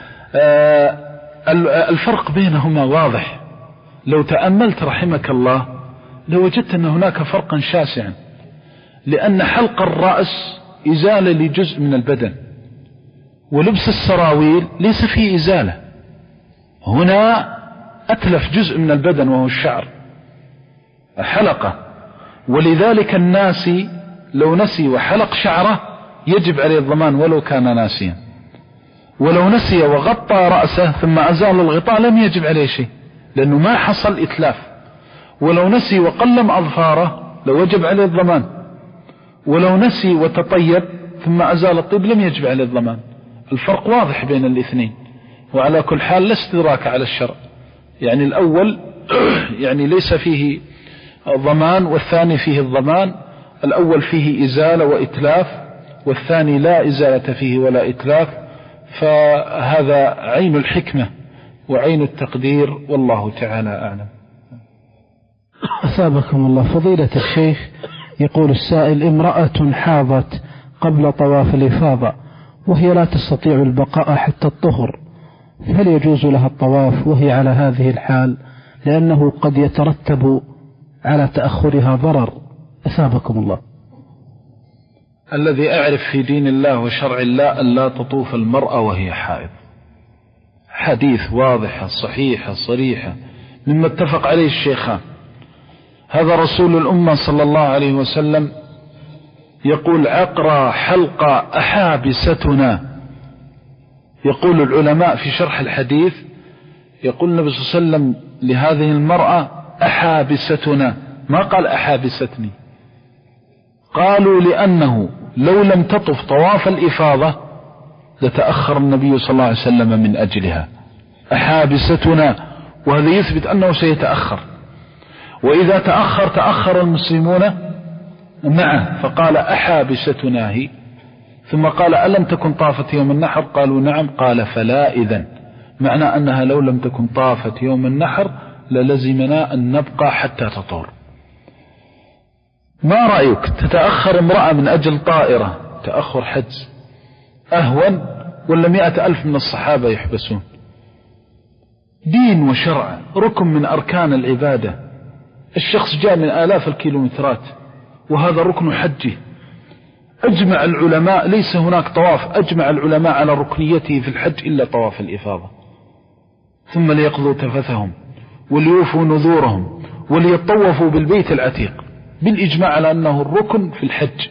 الفرق بينهما واضح، لو تأملت رحمك الله لوجدت أن هناك فرقا شاسعا، لأن حلق الرأس إزالة لجزء من البدن، ولبس السراويل ليس فيه إزالة، هنا أتلف جزء من البدن وهو الشعر حلقة، ولذلك الناسي لو نسي وحلق شعره يجب عليه الضمان ولو كان ناسيا، ولو نسي وغطى رأسه ثم أزال الغطاء لم يجب عليه شيء لأنه ما حصل إتلاف، ولو نسي وقلم أظفاره لو وجب عليه الضمان، ولو نسي وتطيب ثم أزال الطيب لم يجب عليه الضمان. الفرق واضح بين الاثنين، وعلى كل حال لا استدراك على الشرع، يعني الأول يعني ليس فيه ضمان والثاني فيه الضمان، الأول فيه إزالة وإتلاف والثاني لا إزالة فيه ولا إتلاف، فهذا عين الحكمة وعين التقدير والله تعالى أعلم. أثابكم الله. فضيلة الشيخ، يقول السائل: امرأة حاضت قبل طواف الإفاضة وهي لا تستطيع البقاء حتى الطهر، هل يجوز لها الطواف وهي على هذه الحال، لأنه قد يترتب على تأخرها ضرر؟ أثابكم الله. الذي أعرف في دين الله وشرع الله أن لا تطوف المرأة وهي حائض، حديث واضحة صحيحة صريحة مما اتفق عليه الشيخان. هذا رسول الأمة صلى الله عليه وسلم يقول: عقرى حلق أحابستنا. يقول العلماء في شرح الحديث، يقول النبي صلى الله عليه وسلم لهذه المرأة: أحابستنا، ما قال أحابستني. قالوا لأنه لو لم تطف طواف الإفاضة لتأخر النبي صلى الله عليه وسلم من أجلها. أحابستنا، وهذا يثبت أنه سيتأخر، وإذا تأخر تأخر المسلمون معه، فقال: أحابستنا هي. ثم قال: ألم تكن طافت يوم النحر؟ قالوا: نعم. قال: فلا إذن، معنى أنها لو لم تكن طافت يوم النحر للزمنا أن نبقى حتى تطور. ما رأيك تتأخر امرأة من أجل طائرة تأخر حج أهون، ولا مئة ألف من الصحابة يحبسون؟ دين وشرع ركن من أركان العبادة، الشخص جاء من آلاف الكيلومترات وهذا ركن حجه. أجمع العلماء، ليس هناك طواف أجمع العلماء على ركنيته في الحج إلا طواف الإفاضة. ثم ليقضوا تفثهم وليوفوا نذورهم وليطوفوا بالبيت العتيق، بالإجماع على أنه الركن في الحج.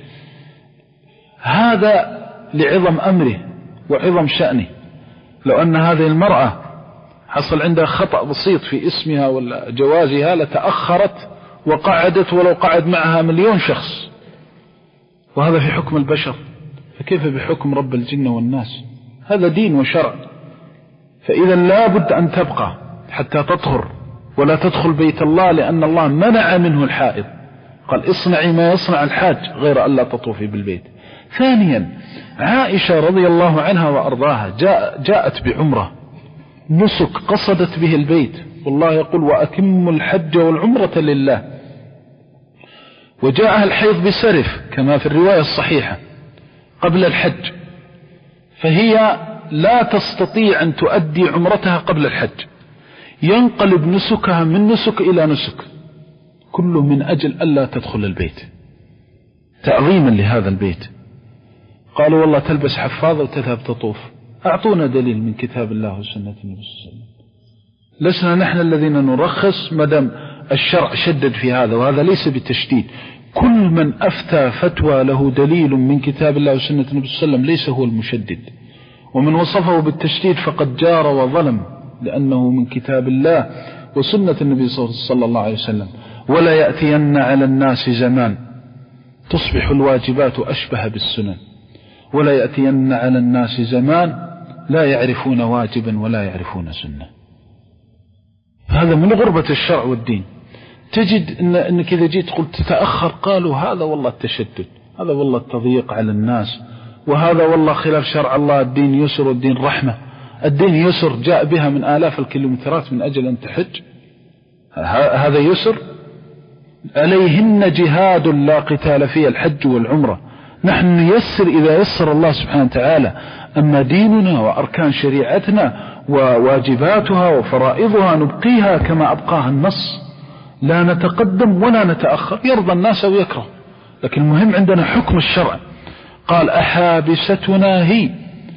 هذا لعظم أمره وعظم شأنه. لو أن هذه المرأة حصل عندها خطأ بسيط في اسمها ولا جوازها لتأخرت وقعدت ولو قعد معها مليون شخص، وهذا في حكم البشر، فكيف بحكم رب الجن والناس؟ هذا دين وشرع. فإذا لا بد أن تبقى حتى تطهر ولا تدخل بيت الله، لأن الله منع منه الحائض، قال: اصنعي ما يصنع الحاج غير ألا تطوفي بالبيت. ثانيا، عائشة رضي الله عنها وأرضاها جاء جاءت بعمرة نسك قصدت به البيت، والله يقول: وأتموا الحج والعمرة لله. وجاءها الحيض بسرف كما في الرواية الصحيحة قبل الحج، فهي لا تستطيع أن تؤدي عمرتها قبل الحج، ينقلب نسكها من نسك إلى نسك، كله من أجل ألا تدخل البيت تعظيما لهذا البيت. قالوا: والله تلبس حفاظة وتذهب تطوف. أعطونا دليل من كتاب الله وسنة النبي صلى الله عليه وسلم. لسنا نحن الذين نرخص مدام الشرع شدد في هذا، وهذا ليس بالتشديد. كل من أفتى فتوى له دليل من كتاب الله وسنة النبي صلى الله عليه وسلم ليس هو المشدد، ومن وصفه بالتشديد فقد جار وظلم، لأنه من كتاب الله وسنة النبي صلى الله عليه وسلم. ولا يأتين على الناس زمان تصبح الواجبات أشبه بالسنن، ولا يأتين على الناس زمان لا يعرفون واجبا ولا يعرفون سنة. هذا من غربة الشرع والدين. تجد إن إنك إذا جيت قلت تتأخر قالوا هذا والله التشدد، هذا والله التضييق على الناس، وهذا والله خلاف شرع الله. الدين يسر والدين رحمة. الدين يسر جاء بها من آلاف الكيلومترات من أجل أن تحج، هذا يسر. عليهن جهاد لا قتال فيه الحج والعمرة. نحن نيسر إذا يسر الله سبحانه وتعالى. أما ديننا وأركان شريعتنا وواجباتها وفرائضها نبقيها كما أبقاها النص، لا نتقدم ولا نتأخر، يرضى الناس أو يكره، لكن المهم عندنا حكم الشرع. قال أحابستنا هي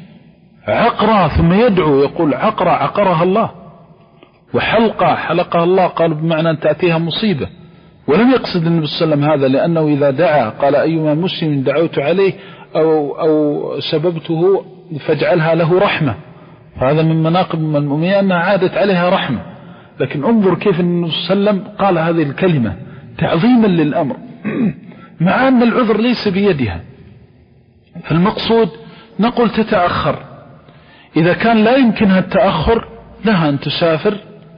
عقرة، ثم يدعو يقول عقرة عقرها الله، وحلقة حلقها الله، قال بمعنى أن تأتيها مصيبة. ولم يقصد النبي صلى الله عليه وسلم هذا، لأنه إذا دعا قال أيما مسلم دعوت عليه أو, أو سببته فاجعلها له رحمة، فهذا من مناقب المؤمنين أنها عادت عليها رحمة. لكن انظر كيف النبي صلى الله عليه وسلم قال هذه الكلمة تعظيما للأمر مع أن العذر ليس بيدها. فالمقصود نقول تتأخر، إذا كان لا يمكنها التأخر لها أن تسافر،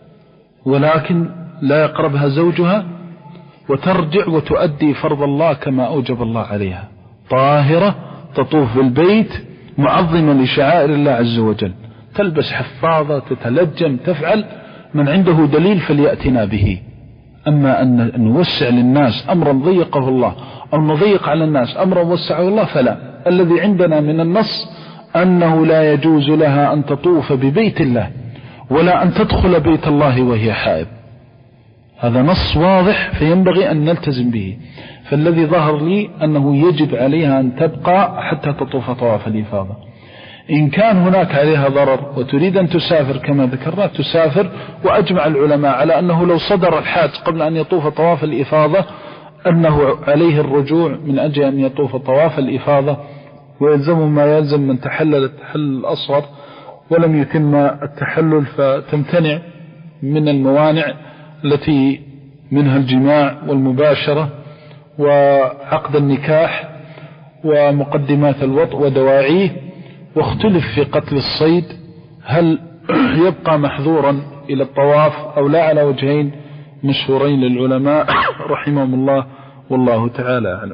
ولكن لا يقربها زوجها، وترجع وتؤدي فرض الله كما أوجب الله عليها، طاهرة تطوف بالبيت معظمة لشعائر الله عز وجل، تلبس حفاظة، تتلجم، تفعل، من عنده دليل فليأتنا به. أما أن نوسع للناس أمرا ضيقه الله أو نضيق على الناس أمرا وسعه الله فلا. الذي عندنا من النص أنه لا يجوز لها أن تطوف ببيت الله ولا أن تدخل بيت الله وهي حائض، هذا نص واضح فينبغي أن نلتزم به. فالذي ظهر لي أنه يجب عليها أن تبقى حتى تطوف طواف الإفاضة. إن كان هناك عليها ضرر وتريد أن تسافر كما ذكرنا تسافر، وأجمع العلماء على أنه لو صدر الحاج قبل أن يطوف طواف الإفاضة أنه عليه الرجوع من أجل أن يطوف طواف الإفاضة، ويلزم ما يلزم من تحلل التحلل الأصغر ولم يتم التحلل، فتمتنع من الموانع التي منها الجماع والمباشرة وعقد النكاح ومقدمات الوطء ودواعيه. واختلف في قتل الصيد، هل يبقى محظورا إلى الطواف أو لا، على وجهين مشهورين للعلماء رحمهم الله، والله تعالى أعلم.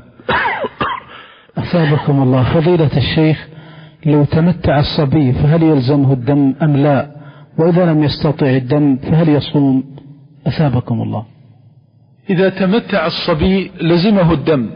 أثابكم الله. فضيلة الشيخ، لو تمتع الصبي فهل يلزمه الدم أم لا؟ وإذا لم يستطع الدم فهل يصوم؟ أثابكم الله. إذا تمتع الصبي لزمه الدم،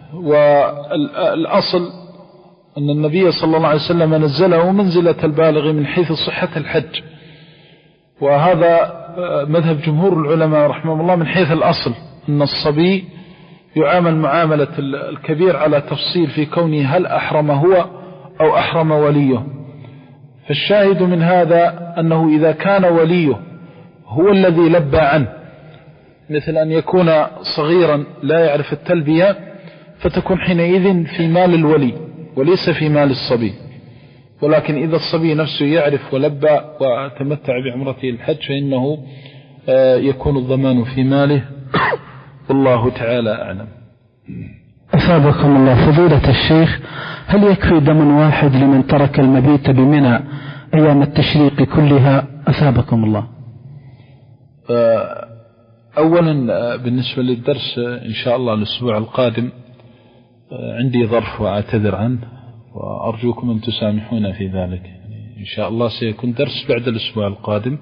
والأصل أن النبي صلى الله عليه وسلم نزله منزلة البالغ من حيث صحة الحج، وهذا مذهب جمهور العلماء رحمه الله من حيث الأصل أن الصبي يعامل معاملة الكبير على تفصيل في كونه هل أحرم هو أو أحرم وليه. فالشاهد من هذا أنه إذا كان وليه هو الذي لبى عنه، مثل أن يكون صغيرا لا يعرف التلبية، فتكون حينئذ في مال الولي وليس في مال الصبي. ولكن إذا الصبي نفسه يعرف ولبى وتمتع بعمرته الحج فإنه يكون الضمان في ماله، والله تعالى أعلم. أثابكم الله. فضيلة الشيخ، هل يكفي دم واحد لمن ترك المبيت بمنى أيام التشريق كلها؟ أثابكم الله. أولا بالنسبة للدرس إن شاء الله الأسبوع القادم عندي ظرف وأعتذر عنه، وأرجوكم أن تسامحونا في ذلك. يعني إن شاء الله سيكون درس بعد الأسبوع القادم.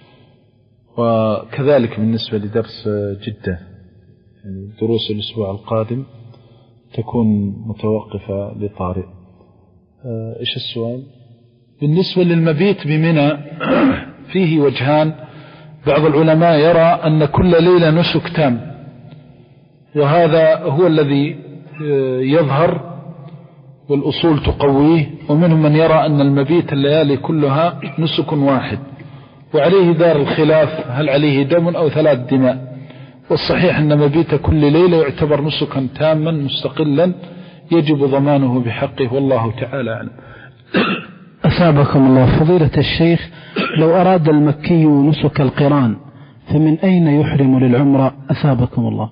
وكذلك بالنسبة لدرس جدة، يعني دروس الأسبوع القادم تكون متوقفة لطارئ. إيش السؤال؟ بالنسبة للمبيت بمنى فيه وجهان. بعض العلماء يرى أن كل ليلة نسك تام، وهذا هو الذي يظهر والأصول تقويه. ومنهم من يرى أن المبيت الليالي كلها نسك واحد، وعليه دار الخلاف هل عليه دم أو ثلاث دماء. والصحيح أن مبيت كل ليلة يعتبر نسكا تاما مستقلا يجب ضمانه بحقه، والله تعالى أعلم. أثابكم الله. فضيلة الشيخ، لو أراد المكي نسك القران فمن أين يحرم للعمرة؟ أثابكم الله.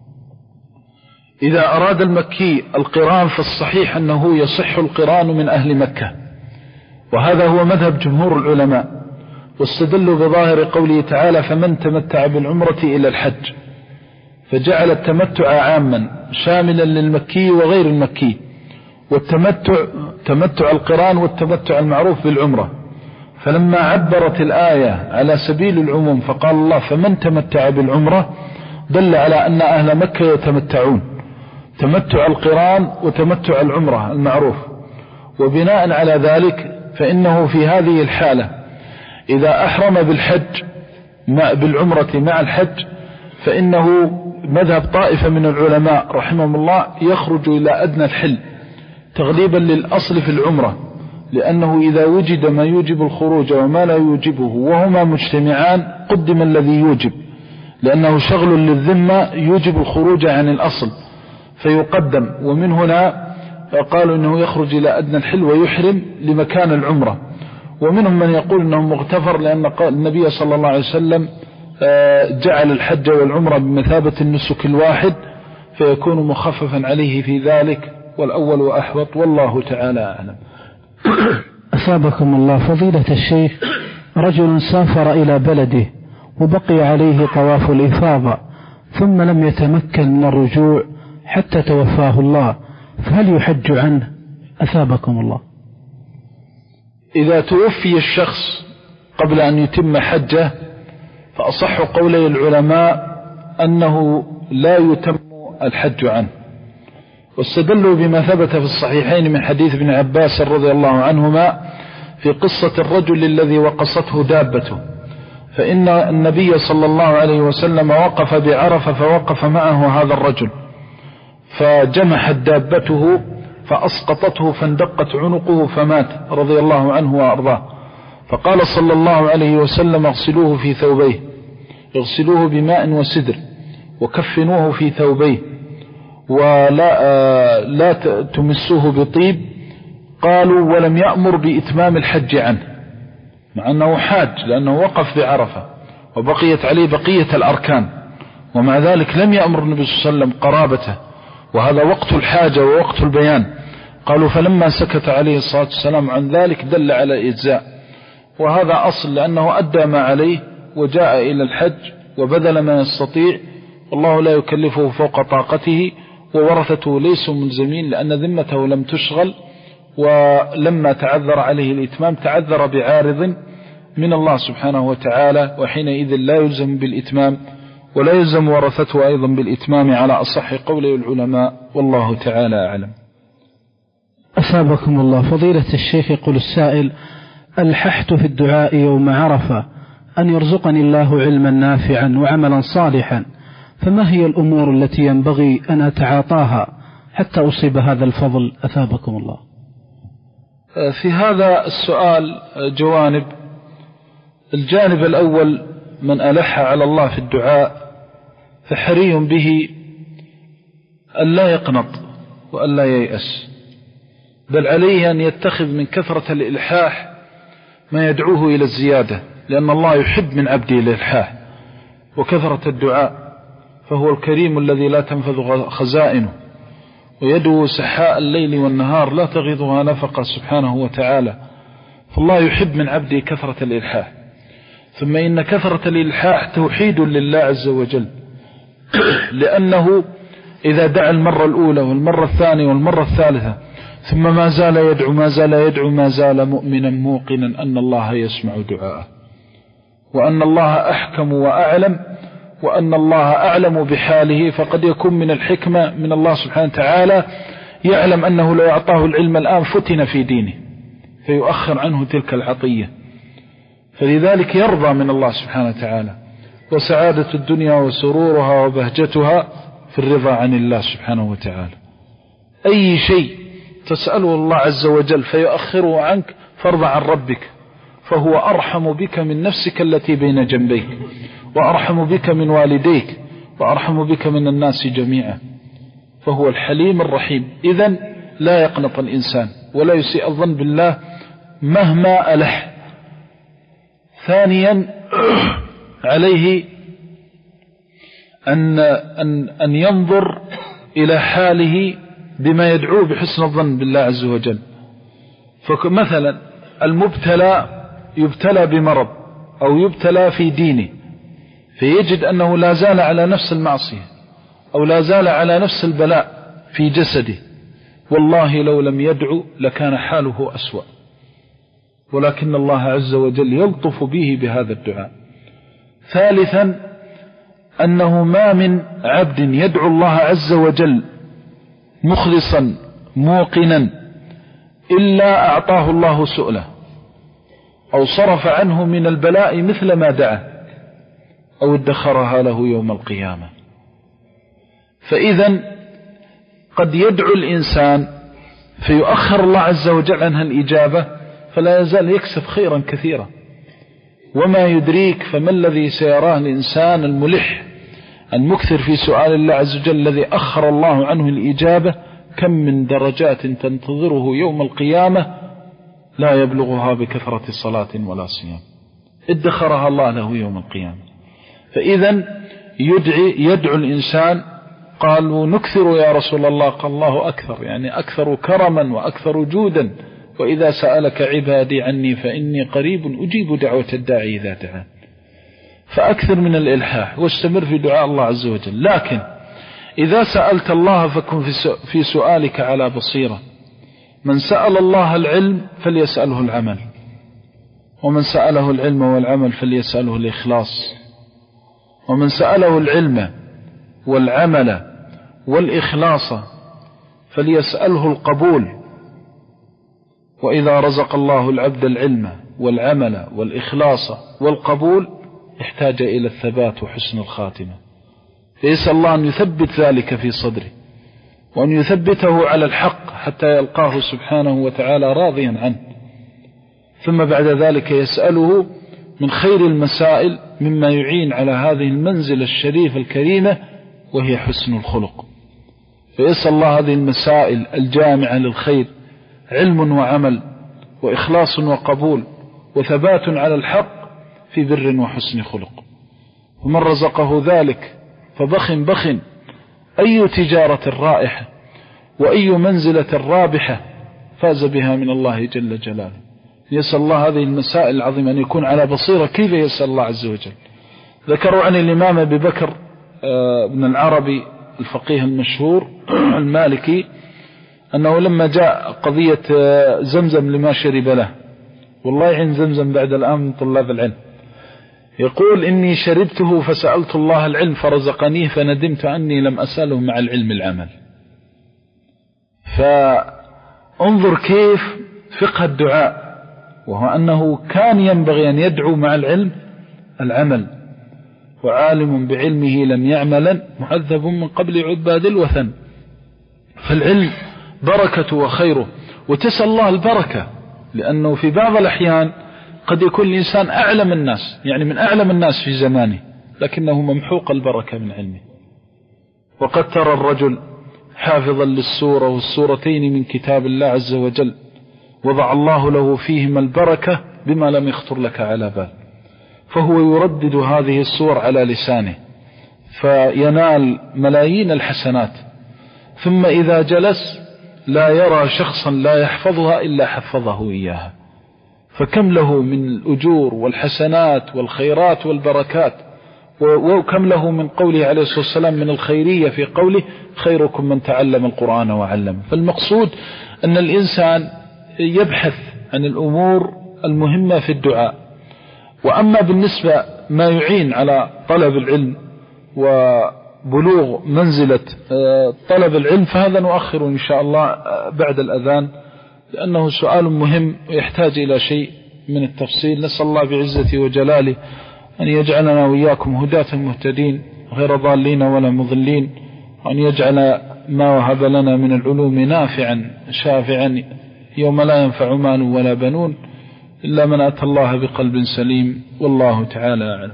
إذا أراد المكي القران فالصحيح أنه يصح القران من أهل مكة، وهذا هو مذهب جمهور العلماء، واستدلوا بظاهر قوله تعالى فمن تمتع بالعمرة إلى الحج، فجعل التمتع عاما شاملا للمكي وغير المكي. والتمتع تمتع القران والتمتع المعروف بالعمرة، فلما عبرت الآية على سبيل العموم فقال الله فمن تمتع بالعمرة دل على أن أهل مكة يتمتعون تمتع القران وتمتع العمرة المعروف. وبناء على ذلك فإنه في هذه الحالة إذا أحرم بالحج مع بالعمرة مع الحج فإنه مذهب طائفة من العلماء رحمهم الله يخرج إلى أدنى الحل تغليبا للأصل في العمرة، لأنه إذا وجد ما يوجب الخروج وما لا يوجبه وهما مجتمعان قدم الذي يوجب، لأنه شغل للذمة يوجب الخروج عن الأصل فيقدم. ومن هنا قالوا أنه يخرج إلى أدنى الحل ويحرم لمكان العمرة. ومنهم من يقول أنه مغتفر لأن النبي صلى الله عليه وسلم جعل الحج والعمرة بمثابة النسك الواحد فيكون مخففا عليه في ذلك، والأول أحوط والله تعالى أعلم. أثابكم الله فضيلة الشيخ، رجل سافر إلى بلده وبقي عليه طواف الإفاضة ثم لم يتمكن من الرجوع حتى توفاه الله، فهل يحج عنه؟ أثابكم الله. إذا توفي الشخص قبل أن يتم حجه فأصح قولي العلماء أنه لا يتم الحج عنه، واستدلوا بما ثبت في الصحيحين من حديث ابن عباس رضي الله عنهما في قصة الرجل الذي وقصته دابته، فإن النبي صلى الله عليه وسلم وقف بعرفة فوقف معه هذا الرجل فجمحت دابته فأسقطته فاندقت عنقه فمات رضي الله عنه وأرضاه، فقال صلى الله عليه وسلم اغسلوه في ثوبيه، اغسلوه بماء وسدر وكفنوه في ثوبيه ولا لا تمسوه بطيب. قالوا ولم يأمر بإتمام الحج عنه مع أنه حاج لأنه وقف بعرفة وبقيت عليه بقية الأركان، ومع ذلك لم يأمر النبي صلى الله عليه وسلم قرابته، وهذا وقت الحاجة ووقت البيان. قالوا فلما سكت عليه الصلاة والسلام عن ذلك دل على إجزاء، وهذا أصل لأنه أدى ما عليه وجاء إلى الحج وبذل ما يستطيع، والله لا يكلفه فوق طاقته، وورثته ليسوا ملزمين لأن ذمته لم تشغل، ولما تعذر عليه الإتمام تعذر بعارض من الله سبحانه وتعالى، وحينئذ لا يلزم بالإتمام ولا يلزم ورثته أيضا بالإتمام على أصح قول العلماء، والله تعالى أعلم. أثابكم الله فضيلة الشيخ، يقول السائل: ألححت في الدعاء يوم عرفة أن يرزقني الله علما نافعا وعملا صالحا، فما هي الأمور التي ينبغي أن أتعاطاها حتى أصيب هذا الفضل؟ أثابكم الله. في هذا السؤال جوانب. الجانب الأول: من ألح على الله في الدعاء فحري به أن لا يقنط وأن لا ييأس، بل عليه أن يتخذ من كثرة الإلحاح ما يدعوه إلى الزيادة، لأن الله يحب من عبده الإلحاح وكثرة الدعاء، فهو الكريم الذي لا تنفذ خزائنه، ويده سحاء الليل والنهار لا تغيضها نفقة سبحانه وتعالى، فالله يحب من عبده كثرة الإلحاح. ثم إن كثرة الإلحاح توحيد لله عز وجل، لأنه إذا دعا المرة الأولى والمرة الثانية والمرة الثالثة ثم ما زال يدعو ما زال يدعو ما زال مؤمنا موقنا أن الله يسمع دعاءه، وأن الله أحكم وأعلم، وأن الله أعلم بحاله. فقد يكون من الحكمة من الله سبحانه وتعالى يعلم أنه لو أعطاه العلم الآن فتن في دينه فيؤخر عنه تلك العطية، فلذلك يرضى من الله سبحانه وتعالى، وسعادة الدنيا وسرورها وبهجتها في الرضا عن الله سبحانه وتعالى. أي شيء تسأله الله عز وجل فيؤخره عنك فارضى عن ربك، فهو أرحم بك من نفسك التي بين جنبيك، وأرحم بك من والديك، وأرحم بك من الناس جميعا، فهو الحليم الرحيم. إذن لا يقنط الإنسان ولا يسيء الظن بالله مهما ألح. ثانيا عليه أن, أن, أن ينظر إلى حاله بما يدعوه بحسن الظن بالله عز وجل. فمثلا المبتلى يبتلى بمرض أو يبتلى في دينه فيجد أنه لا زال على نفس المعصية أو لا زال على نفس البلاء في جسده، والله لو لم يدعو لكان حاله أسوأ، ولكن الله عز وجل يلطف به بهذا الدعاء. ثالثا أنه ما من عبد يدعو الله عز وجل مخلصا موقنا إلا أعطاه الله سؤله أو صرف عنه من البلاء مثل ما دعا أو ادخرها له يوم القيامة. فإذا قد يدعو الإنسان فيؤخر الله عز وجل عنها الإجابة فلا يزال يكسب خيرا كثيرا. وما يدريك فما الذي سيراه الإنسان الملح المكثر في سؤال الله عز وجل الذي أخر الله عنه الإجابة، كم من درجات تنتظره يوم القيامة لا يبلغها بكثرة صلاة ولا صيام ادخرها الله له يوم القيامة. فإذا يدعي يدعو الإنسان، قالوا نكثر يا رسول الله، قال الله أكثر، يعني أكثر كرما وأكثر جودا، وإذا سألك عبادي عني فإني قريب أجيب دعوة الداعي إذا دعان. فأكثر من الإلحاح واستمر في دعاء الله عز وجل. لكن إذا سألت الله فكن في سؤالك على بصيرة. من سأل الله العلم فليسأله العمل، ومن سأله العلم والعمل فليسأله الإخلاص، ومن سأله العلم والعمل والإخلاص فليسأله القبول. وإذا رزق الله العبد العلم والعمل والإخلاص والقبول احتاج إلى الثبات وحسن الخاتمة، فيسأل الله أن يثبت ذلك في صدره وأن يثبته على الحق حتى يلقاه سبحانه وتعالى راضيا عنه. ثم بعد ذلك يسأله من خير المسائل مما يعين على هذه المنزلة الشريفة الكريمة وهي حسن الخلق. فيسأل الله هذه المسائل الجامعة للخير، علم وعمل وإخلاص وقبول وثبات على الحق في بر وحسن خلق. ومن رزقه ذلك فبخ بخ، أي تجارة رائحة وأي منزلة رابحة فاز بها من الله جل جلاله. يسأل الله هذه المسائل العظيمة أن يكون على بصيرة كيف يسأل الله عز وجل. ذكروا عن الإمام أبي بكر بن العربي الفقيه المشهور المالكي أنه لما جاء قضية زمزم لما شرب له، والله عين زمزم بعد الآن من طلاب العلم، يقول إني شربته فسألت الله العلم فرزقنيه فندمت أني لم أسأله مع العلم العمل. فانظر كيف فقه الدعاء، وهو أنه كان ينبغي أن يدعو مع العلم العمل. وعالم بعلمه لم يعملا معذب من قبل عباد الوثن. فالعلم بركة وخيره، وتسأل الله البركة، لأنه في بعض الأحيان قد يكون الإنسان أعلم الناس، يعني من أعلم الناس في زمانه، لكنه ممحوق البركة من علمه. وقد ترى الرجل حافظا للسورة والسورتين من كتاب الله عز وجل وضع الله له فيهما البركة بما لم يخطر لك على بال، فهو يردد هذه السور على لسانه فينال ملايين الحسنات، ثم إذا جلس لا يرى شخصا لا يحفظها إلا حفظه إياها. فكم له من الأجور والحسنات والخيرات والبركات، وكم له من قوله عليه الصلاة والسلام من الخيرية في قوله خيركم من تعلم القرآن وعلم. فالمقصود أن الإنسان يبحث عن الأمور المهمة في الدعاء. وأما بالنسبة ما يعين على طلب العلم وبلوغ منزلة طلب العلم فهذا نؤخر إن شاء الله بعد الأذان، لأنه سؤال مهم ويحتاج إلى شيء من التفصيل. نسأل الله بعزته وجلاله أن يجعلنا وإياكم هداة مهتدين غير ضالين ولا مضلين، وأن يجعل ما وهب لنا من العلوم نافعا شافعا يوم لا ينفع مال ولا بنون إلا من أتى الله بقلب سليم، والله تعالى أعلم.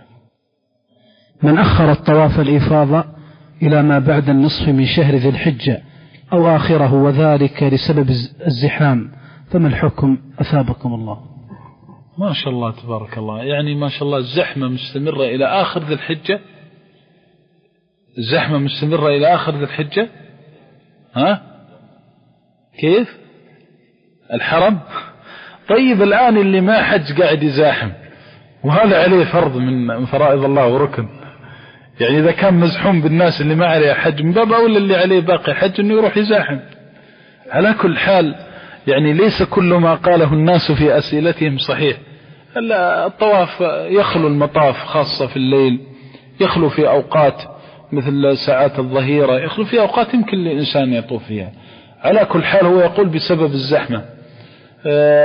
من أخر الطواف الإفاضة إلى ما بعد النصف من شهر ذي الحجة أو آخره وذلك لسبب الزحام فما الحكم أثابكم الله؟ ما شاء الله تبارك الله، يعني ما شاء الله الزحمة مستمرة إلى آخر ذي الحجة، الزحمة مستمرة إلى آخر ذي الحجة. ها كيف الحرم؟ طيب الآن اللي ما حج قاعد يزاحم، وهذا عليه فرض من فرائض الله وركن، يعني إذا كان مزحوم بالناس اللي ما عليه حج من باب أولى اللي عليه باقي حج أنه يروح يزاحم. على كل حال يعني ليس كل ما قاله الناس في أسئلتهم صحيح. الطواف يخلو المطاف خاصة في الليل، يخلو في أوقات مثل ساعات الظهيرة، يخلو في أوقات يمكن للإنسان يطوف فيها. على كل حال هو يقول بسبب الزحمة.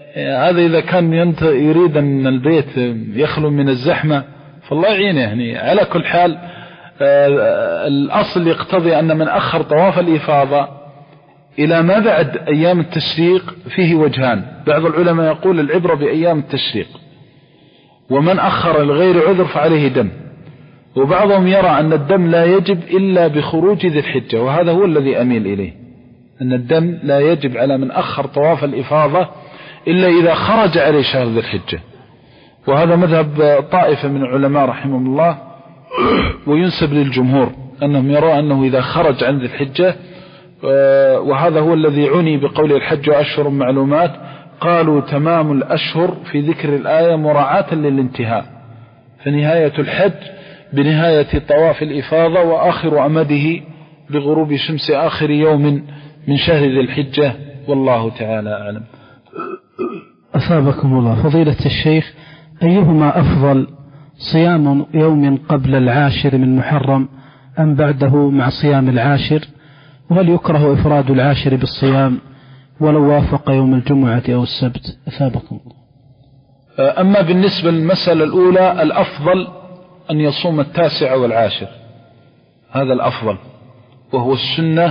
هذا إذا كان يريد أن البيت يخلو من الزحمة فالله يعينه. يعني على كل حال الأصل يقتضي أن من أخر طواف الإفاضة إلى ما بعد أيام التشريق فيه وجهان. بعض العلماء يقول العبرة بأيام التشريق، ومن أخر لغير عذر فعليه دم، وبعضهم يرى أن الدم لا يجب إلا بخروج ذي الحجة، وهذا هو الذي أميل إليه، أن الدم لا يجب على من أخر طواف الإفاضة إلا إذا خرج عليه شهر ذي الحجة، وهذا مذهب طائفة من العلماء رحمهم الله، وينسب للجمهور أنهم يرون أنه إذا خرج عن ذي الحجة، وهذا هو الذي عني بقول الحج أشهر معلومات. قالوا تمام الأشهر في ذكر الآية مراعاة للانتهاء، فنهاية الحج بنهاية طواف الإفاضة، وآخر أمده بغروب شمس آخر يوم من شهر ذي الحجة، والله تعالى أعلم. أثابكم الله. فضيلة الشيخ، أيهما أفضل، صيام يوم قبل العاشر من محرم أم بعده مع صيام العاشر؟ وهل يكره إفراد العاشر بالصيام ولو وافق يوم الجمعة أو السبت؟ أثابكم الله. أما بالنسبة للمسألة الأولى، الأفضل أن يصوم التاسع والعاشر، هذا الأفضل وهو السنة.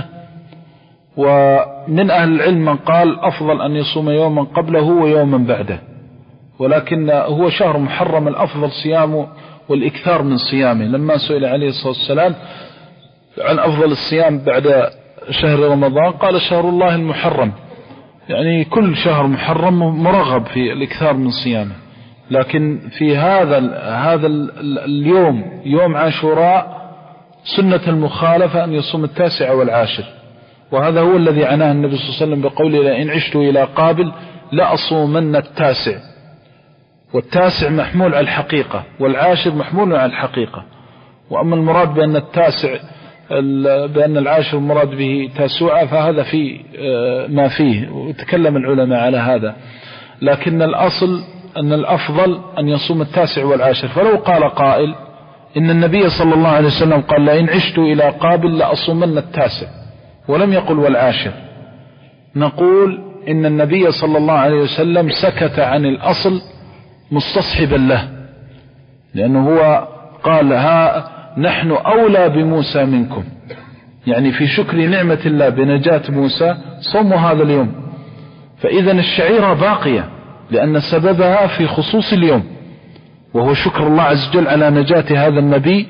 ومن أهل العلم من قال أفضل أن يصوم يوما قبله ويوما بعده، ولكن هو شهر محرم الأفضل صيامه والإكثار من صيامه. لما سئل عليه الصلاة والسلام عن أفضل الصيام بعد شهر رمضان قال شهر الله المحرم، يعني كل شهر محرم مرغب في الإكثار من صيامه. لكن في هذا هذا اليوم يوم عاشوراء سنة المخالفة أن يصوم التاسع والعاشر، وهذا هو الذي عناه النبي صلى الله عليه وسلم بقوله لئن عشت إلى قابل لأصومن التاسع. والتاسع محمول على الحقيقة والعاشر محمول على الحقيقة. وأما المراد بأن التاسع بأن العاشر مراد به تاسوعة فهذا في ما فيه، وتكلم العلماء على هذا. لكن الأصل أن الأفضل أن يصوم التاسع والعاشر. فلو قال قائل إن النبي صلى الله عليه وسلم قال لئن عشت إلى قابل لأصومن التاسع ولم يقل والعاشر، نقول إن النبي صلى الله عليه وسلم سكت عن الأصل مستصحبا له، لأنه هو قال ها نحن أولى بموسى منكم، يعني في شكر نعمة الله بنجاة موسى صوموا هذا اليوم. فإذا الشعيرة باقية لأن سببها في خصوص اليوم، وهو شكر الله عز وجل على نجاة هذا النبي،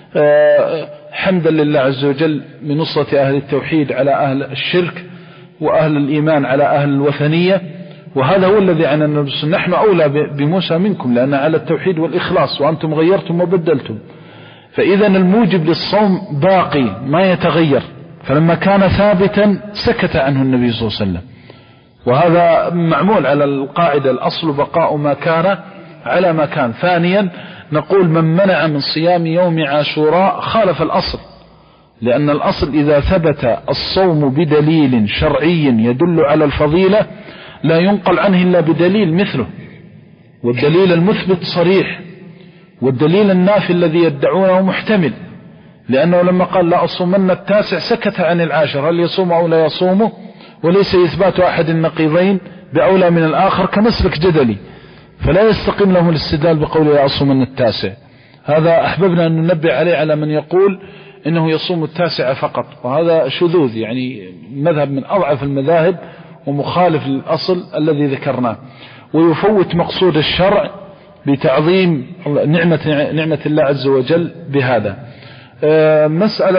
حمدا لله عز وجل من نصرة أهل التوحيد على أهل الشرك، وأهل الإيمان على أهل الوثنية. وهذا هو الذي عن النبي نحن أولى بموسى منكم لأن على التوحيد والإخلاص وأنتم غيرتم وبدلتم. فإذا الموجب للصوم باقي ما يتغير، فلما كان ثابتا سكت عنه النبي صلى الله عليه وسلم، وهذا معمول على القاعدة الأصل بقاء ما كان على ما كان. ثانيا نقول من منع من صيام يوم عاشوراء خالف الأصل، لأن الأصل إذا ثبت الصوم بدليل شرعي يدل على الفضيلة لا ينقل عنه إلا بدليل مثله، والدليل المثبت صريح، والدليل النافي الذي يدعونه محتمل. لأنه لما قال لا أصومن التاسع سكت عن العاشر، هل يصوم أو لا يصومه؟ وليس إثبات أحد النقيضين بأولى من الآخر كمسلك جدلي، فلا يستقيم له الاستدلال بقول لا أصومن التاسع. هذا أحببنا أن ننبه عليه على من يقول إنه يصوم التاسع فقط، وهذا شذوذ، يعني مذهب من أضعف المذاهب ومخالف للأصل الذي ذكرناه، ويفوت مقصود الشرع بتعظيم نعمة, نعمة الله عز وجل بهذا. مسألة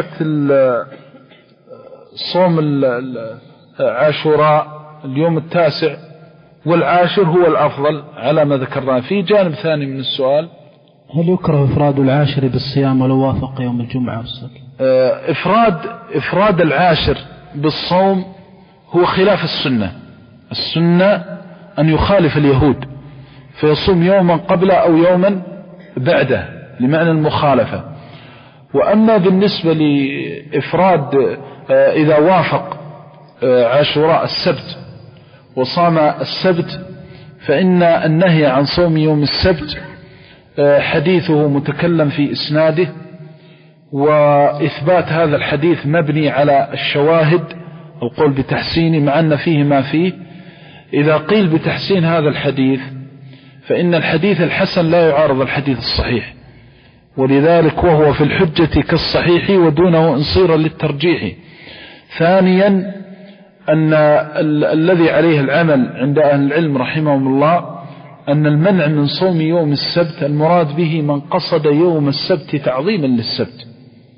صوم عاشوراء اليوم التاسع والعاشر هو الأفضل على ما ذكرناه. في جانب ثاني من السؤال، هل يكره إفراد العاشر بالصيام ولو وافق يوم الجمعة والسبت؟ إفراد, إفراد العاشر بالصوم هو خلاف السنة. السنة أن يخالف اليهود فيصوم يوما قبله أو يوما بعده لمعنى المخالفة. وأما بالنسبة لإفراد إذا وافق عاشوراء السبت وصام السبت، فإن النهي عن صوم يوم السبت حديثه متكلم في إسناده، وإثبات هذا الحديث مبني على الشواهد القول بتحسينه مع أن فيه ما فيه، إذا قيل بتحسين هذا الحديث فإن الحديث الحسن لا يعارض الحديث الصحيح، ولذلك وهو في الحجة كالصحيح ودونه انصيرا للترجيح. ثانيا أن ال الذي عليه العمل عند أهل العلم رحمهم الله أن المنع من صوم يوم السبت المراد به من قصد يوم السبت تعظيما للسبت،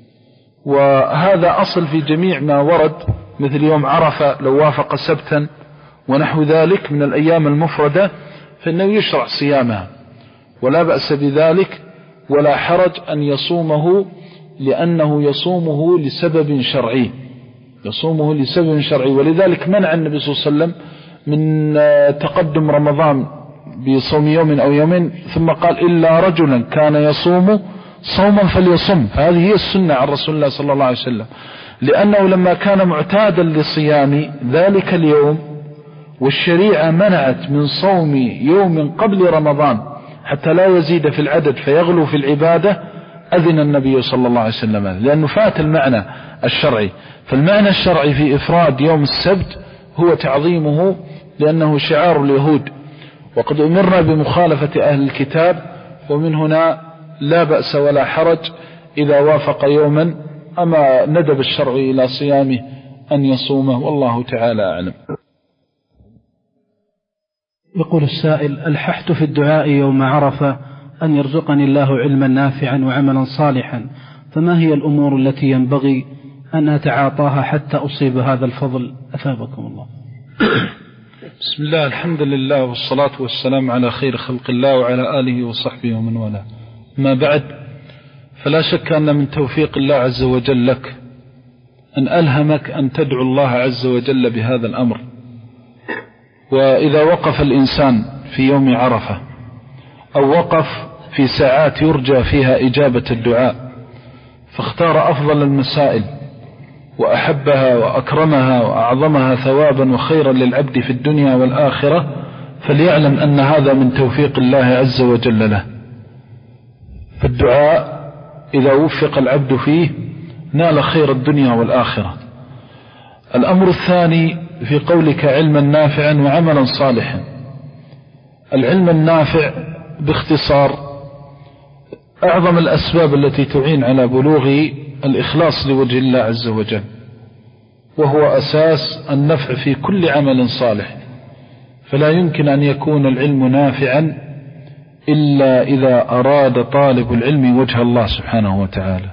وهذا أصل في جميع ما ورد، مثل يوم عرفة لو وافق سبتا ونحو ذلك من الأيام المفردة فإنه يشرع صيامها ولا بأس بذلك ولا حرج أن يصومه، لأنه يصومه لسبب شرعي، يصومه لسبب شرعي. ولذلك منع النبي صلى الله عليه وسلم من تقدم رمضان بصوم يوم أو يومين، ثم قال إلا رجلا كان يصوم صوما فليصم، فهذه هي السنة عن رسول الله صلى الله عليه وسلم، لأنه لما كان معتادا لصيام ذلك اليوم والشريعة منعت من صوم يوم قبل رمضان حتى لا يزيد في العدد فيغلو في العبادة، أذن النبي صلى الله عليه وسلم، لأنه فات المعنى الشرعي. فالمعنى الشرعي في إفراد يوم السبت هو تعظيمه لأنه شعار اليهود، وقد أمرنا بمخالفة أهل الكتاب، ومن هنا لا بأس ولا حرج إذا وافق يوما، أما ندب الشرع إلى صيامه أن يصومه، والله تعالى أعلم. يقول السائل: ألححت في الدعاء يوم عرفة أن يرزقني الله علما نافعا وعملا صالحا، فما هي الأمور التي ينبغي أن أتعاطاها حتى أصيب هذا الفضل؟ أثابكم الله. بسم الله، الحمد لله، والصلاة والسلام على خير خلق الله وعلى آله وصحبه ومن والاه. ما بعد، فلا شك أن من توفيق الله عز وجل لك أن ألهمك أن تدعو الله عز وجل بهذا الأمر. وإذا وقف الإنسان في يوم عرفة أو وقف في ساعات يرجى فيها إجابة الدعاء فاختار أفضل المسائل وأحبها وأكرمها وأعظمها ثوابا وخيرا للعبد في الدنيا والآخرة، فليعلم أن هذا من توفيق الله عز وجل له. فالدعاء إذا وفق العبد فيه نال خير الدنيا والآخرة. الأمر الثاني في قولك علما نافعا وعملا صالحا. العلم النافع باختصار أعظم الأسباب التي تعين على بلوغ الإخلاص لوجه الله عز وجل، وهو أساس النفع في كل عمل صالح، فلا يمكن أن يكون العلم نافعا إلا إذا أراد طالب العلم وجه الله سبحانه وتعالى،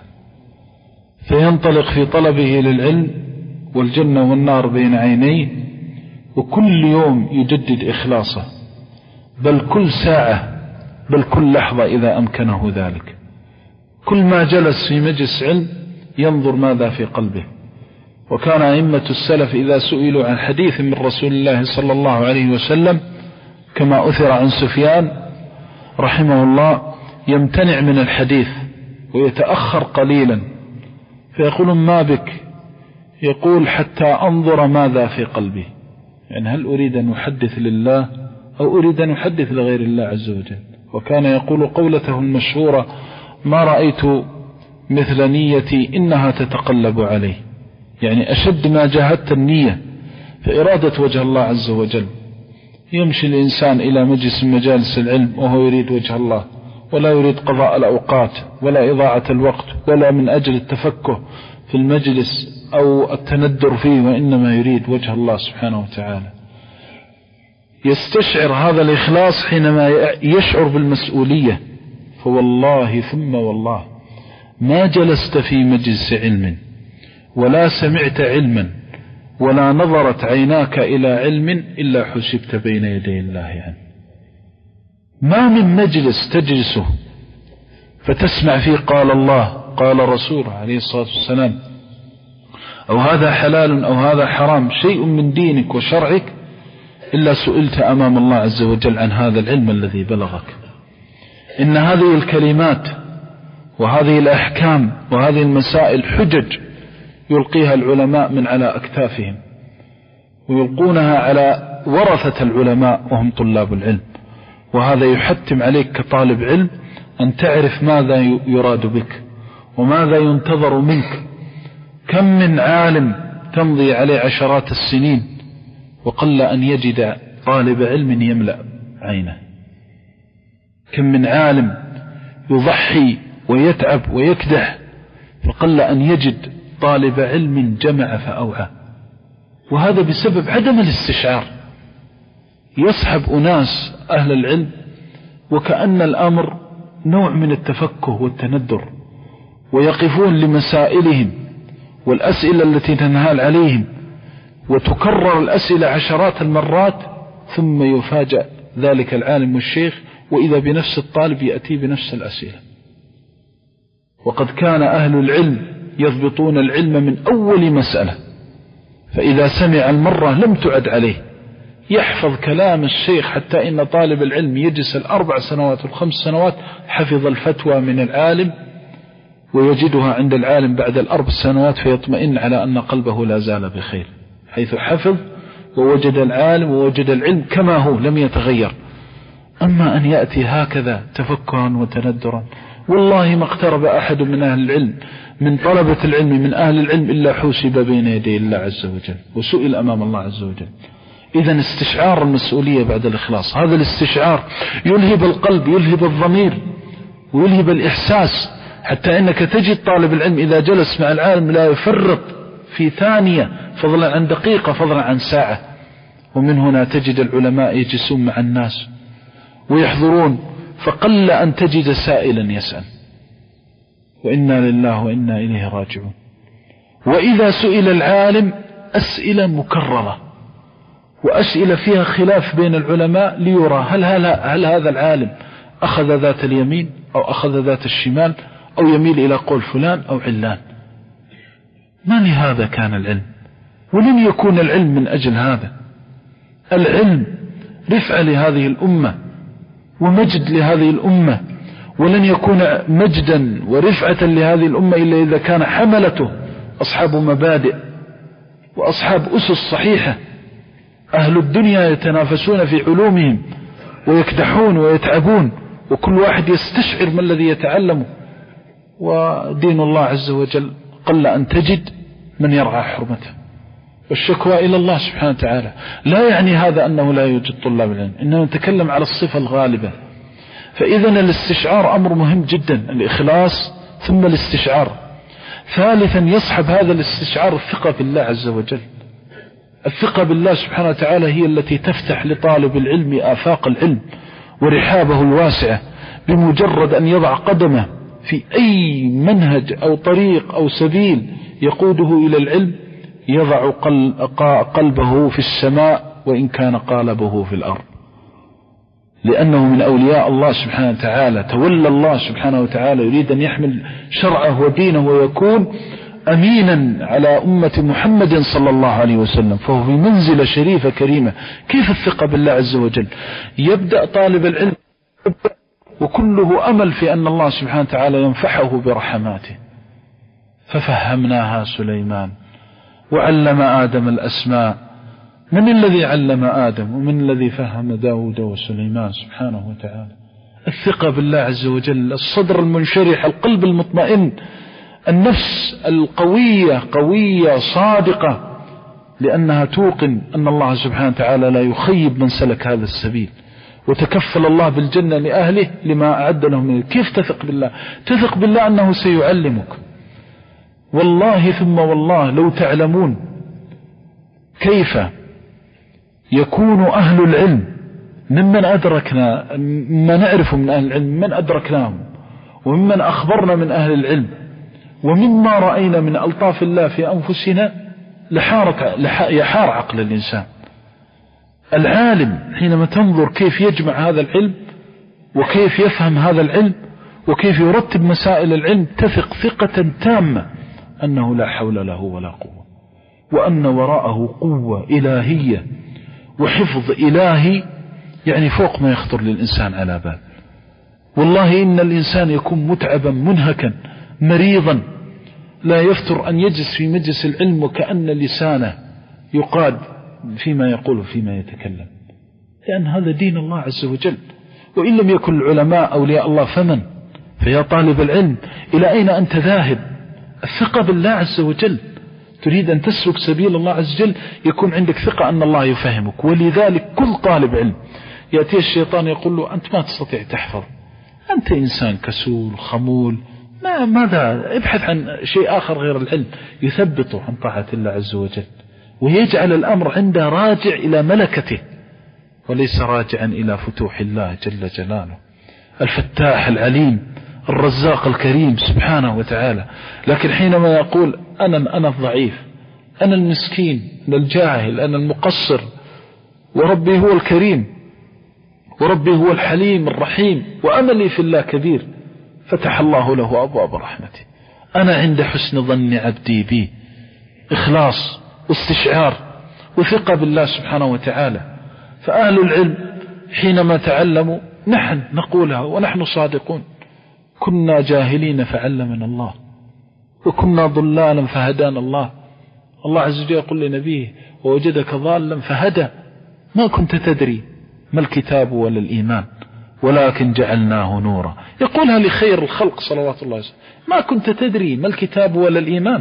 فينطلق في طلبه للعلم والجنة والنار بين عينيه، وكل يوم يجدد إخلاصه، بل كل ساعة، بل كل لحظة إذا أمكنه ذلك. كل ما جلس في مجلس علم ينظر ماذا في قلبه. وكان أئمة السلف إذا سئلوا عن حديث من رسول الله صلى الله عليه وسلم كما أثر عن سفيان رحمه الله يمتنع من الحديث ويتأخر قليلا، فيقول: ما بك؟ يقول: حتى أنظر ماذا في قلبي، يعني هل أريد أن أحدث لله أو أريد أن أحدث لغير الله عز وجل. وكان يقول قولته المشهورة: ما رأيت مثل نيتي إنها تتقلب عليه، يعني أشد ما جاهدت النية فإرادة وجه الله عز وجل. يمشي الإنسان إلى مجلس من مجالس العلم وهو يريد وجه الله، ولا يريد قضاء الأوقات ولا إضاعة الوقت ولا من أجل التفكه في المجلس أو التندر فيه، وإنما يريد وجه الله سبحانه وتعالى. يستشعر هذا الإخلاص حينما يشعر بالمسؤولية. فوالله ثم والله ما جلست في مجلس علم ولا سمعت علما ولا نظرت عيناك إلى علم إلا حسبت بين يدي الله عنه. ما من مجلس تجلسه فتسمع فيه قال الله قال رسوله عليه الصلاة والسلام، أو هذا حلال أو هذا حرام، شيء من دينك وشرعك، إلا سئلت أمام الله عز وجل عن هذا العلم الذي بلغك. إن هذه الكلمات وهذه الأحكام وهذه المسائل حجج يلقيها العلماء من على أكتافهم، ويلقونها على ورثة العلماء وهم طلاب العلم، وهذا يحتم عليك كطالب علم أن تعرف ماذا يراد بك وماذا ينتظر منك. كم من عالم تمضي عليه عشرات السنين وقل أن يجد طالب علم يملأ عينه. كم من عالم يضحي ويتعب ويكدح فقل أن يجد طالب علم جمع فأوعى، وهذا بسبب عدم الاستشعار. يصحب أناس أهل العلم وكأن الأمر نوع من التفكه والتندر، ويقفون لمسائلهم والأسئلة التي تنهال عليهم، وتكرر الأسئلة عشرات المرات، ثم يفاجأ ذلك العالم والشيخ وإذا بنفس الطالب يأتي بنفس الأسئلة. وقد كان أهل العلم يضبطون العلم من أول مسألة، فإذا سمع المرة لم تعد عليه، يحفظ كلام الشيخ حتى إن طالب العلم يجلس الأربع سنوات والخمس سنوات حفظ الفتوى من العالم، ويجدها عند العالم بعد الأربع سنوات فيطمئن على أن قلبه لا زال بخير، حيث حفظ ووجد العالم ووجد العلم كما هو لم يتغير. أما أن يأتي هكذا تفكرا وتندرا، والله ما اقترب أحد من أهل العلم من طلبة العلم من أهل العلم إلا حوسب بين يدي الله عز وجل وسئل أمام الله عز وجل. إذن استشعار المسؤولية بعد الإخلاص، هذا الاستشعار يلهب القلب، يلهب الضمير، ويلهب الإحساس، حتى إنك تجد طالب العلم إذا جلس مع العالم لا يفرط في ثانية فضلا عن دقيقة فضلا عن ساعة. ومن هنا تجد العلماء يجلسون مع الناس ويحضرون، فقل أن تجد سائلا يسأل، وإنا لله وإنا إليه راجعون. وإذا سئل العالم أسئلة مكررة وأسئلة فيها خلاف بين العلماء ليرى هل, هل, هل هذا العالم أخذ ذات اليمين أو أخذ ذات الشمال أو يميل إلى قول فلان أو علان. ما لهذا كان العلم، ولن يكون العلم من أجل هذا. العلم رفع لهذه الأمة ومجد لهذه الأمة، ولن يكون مجدا ورفعة لهذه الأمة إلا إذا كان حملته أصحاب مبادئ وأصحاب أسس صحيحة. أهل الدنيا يتنافسون في علومهم ويكدحون ويتعبون، وكل واحد يستشعر ما الذي يتعلمه، ودين الله عز وجل قل أن تجد من يرعى حرمته. والشكوى إلى الله سبحانه وتعالى. لا يعني هذا أنه لا يوجد طلاب العلم، إننا نتكلم على الصفة الغالبة. فإذن الاستشعار أمر مهم جدا، الإخلاص ثم الاستشعار. ثالثا يصحب هذا الاستشعار الثقة بالله عز وجل. الثقة بالله سبحانه وتعالى هي التي تفتح لطالب العلم آفاق العلم ورحابه الواسعة، بمجرد أن يضع قدمه في أي منهج أو طريق أو سبيل يقوده إلى العلم يضع قلبه في السماء وإن كان قالبه في الأرض، لأنه من أولياء الله سبحانه وتعالى. تولى الله سبحانه وتعالى، يريد أن يحمل شرعه ودينه ويكون أمينا على أمة محمد صلى الله عليه وسلم، فهو في منزلة شريفة كريمة. كيف الثقة بالله عز وجل؟ يبدأ طالب العلم وكله أمل في أن الله سبحانه وتعالى ينفحه برحماته. ففهمناها سليمان وعلم آدم الأسماء. من الذي علم آدم ومن الذي فهم داود وسليمان سبحانه وتعالى؟ الثقة بالله عز وجل، الصدر المنشرح، القلب المطمئن، النفس القوية قوية صادقة، لأنها توقن أن الله سبحانه وتعالى لا يخيب من سلك هذا السبيل، وتكفل الله بالجنة لأهله لما أعد لهم منه. كيف تثق بالله؟ تثق بالله أنه سيعلمك. والله ثم والله لو تعلمون كيف يكون أهل العلم ممن أدركنا، ما نعرف من أهل العلم من أدركناهم وممن أخبرنا من أهل العلم ومما رأينا من ألطاف الله في أنفسنا، يحار عقل الإنسان. العالم حينما تنظر كيف يجمع هذا العلم وكيف يفهم هذا العلم وكيف يرتب مسائل العلم، تثق ثقة تامة أنه لا حول له ولا قوة، وأن وراءه قوة إلهية وحفظ إلهي يعني فوق ما يخطر للإنسان على بال. والله إن الإنسان يكون متعبا منهكا مريضا لا يفتر أن يجلس في مجلس العلم وكأن لسانه يقاد فيما يقول فيما يتكلم، لأن هذا دين الله عز وجل. وإن لم يكن العلماء أولياء الله فمن؟ فيا طالب العلم إلى أين أنت ذاهب؟ الثقة بالله عز وجل تريد أن تسلك سبيل الله عز وجل يكون عندك ثقة أن الله يفهمك. ولذلك كل طالب علم يأتي الشيطان يقول له أنت ما تستطيع تحفظ، أنت إنسان كسول خمول، ما ماذا ابحث عن شيء آخر غير العلم، يثبطه عن طاعة الله عز وجل ويجعل الأمر عنده راجع إلى ملكته وليس راجعا إلى فتوح الله جل جلاله، الفتاح العليم الرزاق الكريم سبحانه وتعالى. لكن حينما يقول أنا أنا الضعيف، أنا المسكين، أنا الجاهل، أنا المقصر، وربي هو الكريم وربي هو الحليم الرحيم وأملي في الله كبير، فتح الله له أبواب رحمته. أنا عند حسن ظن عبدي بي، إخلاص واستشعار وثقة بالله سبحانه وتعالى. فأهل العلم حينما تعلموا نحن نقولها ونحن صادقون، كنا جاهلين فعلمنا الله، وكنا ضلالا فهدانا الله. الله عز وجل يقول لنبيه ووجدك ضالا فهدى، ما كنت تدري ما الكتاب ولا الإيمان ولكن جعلناه نورا. يقولها لخير الخلق صلوات الله عليه وسلم، ما كنت تدري ما الكتاب ولا الإيمان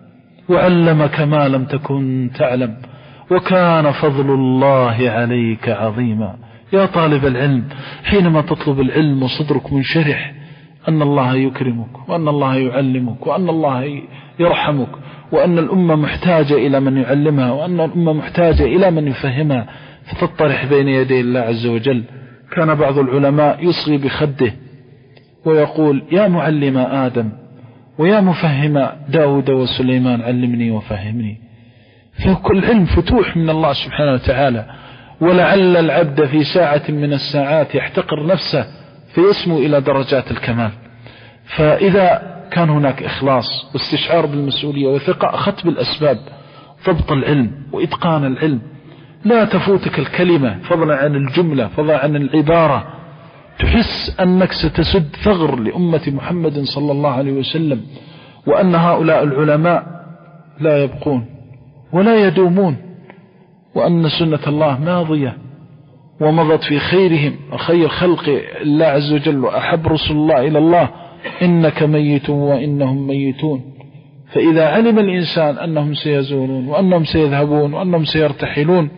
وعلمك ما لم تكن تعلم وكان فضل الله عليك عظيما. يا طالب العلم حينما تطلب العلم وصدرك منشرح أن الله يكرمك وأن الله يعلمك وأن الله يرحمك وأن الأمة محتاجة إلى من يعلمها وأن الأمة محتاجة إلى من يفهمها، فتطرح بين يدي الله عز وجل. كان بعض العلماء يصغي بخده ويقول يا معلم آدم ويا مفهم داود وسليمان علمني وفهمني. فكل علم فتوح من الله سبحانه وتعالى، ولعل العبد في ساعة من الساعات يحتقر نفسه فيسمو إلى درجات الكمال. فإذا كان هناك إخلاص واستشعار بالمسؤولية وثقة أخذت بالأسباب، ضبط العلم وإتقان العلم، لا تفوتك الكلمة فضلا عن الجملة فضلا عن العبارة، تحس أنك ستسد ثغر لأمة محمد صلى الله عليه وسلم، وأن هؤلاء العلماء لا يبقون ولا يدومون، وأن سنة الله ماضية ومضت في خيرهم خير خلق الله عز وجل وأحب رسول الله إلى الله، إنك ميت وإنهم ميتون. فإذا علم الإنسان أنهم سيزولون وأنهم سيذهبون وأنهم سيرتحلون،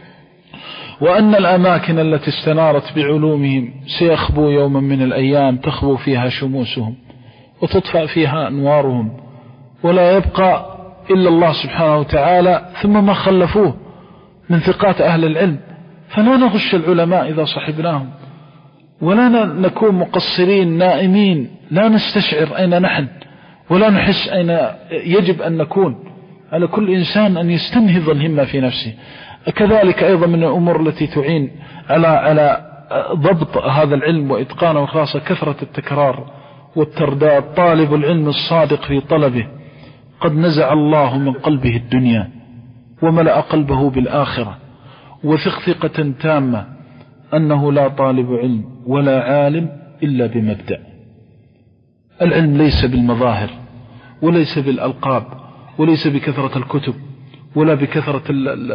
وأن الأماكن التي استنارت بعلومهم سيخبو يوما من الأيام تخبو فيها شموسهم وتطفأ فيها أنوارهم ولا يبقى إلا الله سبحانه وتعالى ثم ما خلفوه من ثقات أهل العلم، فلا نغش العلماء إذا صحبناهم ولا نكون مقصرين نائمين لا نستشعر أين نحن ولا نحس أين يجب أن نكون. على كل إنسان أن يستنهض الهمة في نفسه. كذلك أيضا من الأمور التي تعين على على ضبط هذا العلم وإتقانه وخاصة كثرة التكرار والترداد. طالب العلم الصادق في طلبه قد نزع الله من قلبه الدنيا وملأ قلبه بالآخرة، وثق ثقة تامة أنه لا طالب علم ولا عالم إلا بمبدأ. العلم ليس بالمظاهر وليس بالألقاب وليس بكثرة الكتب ولا بكثرة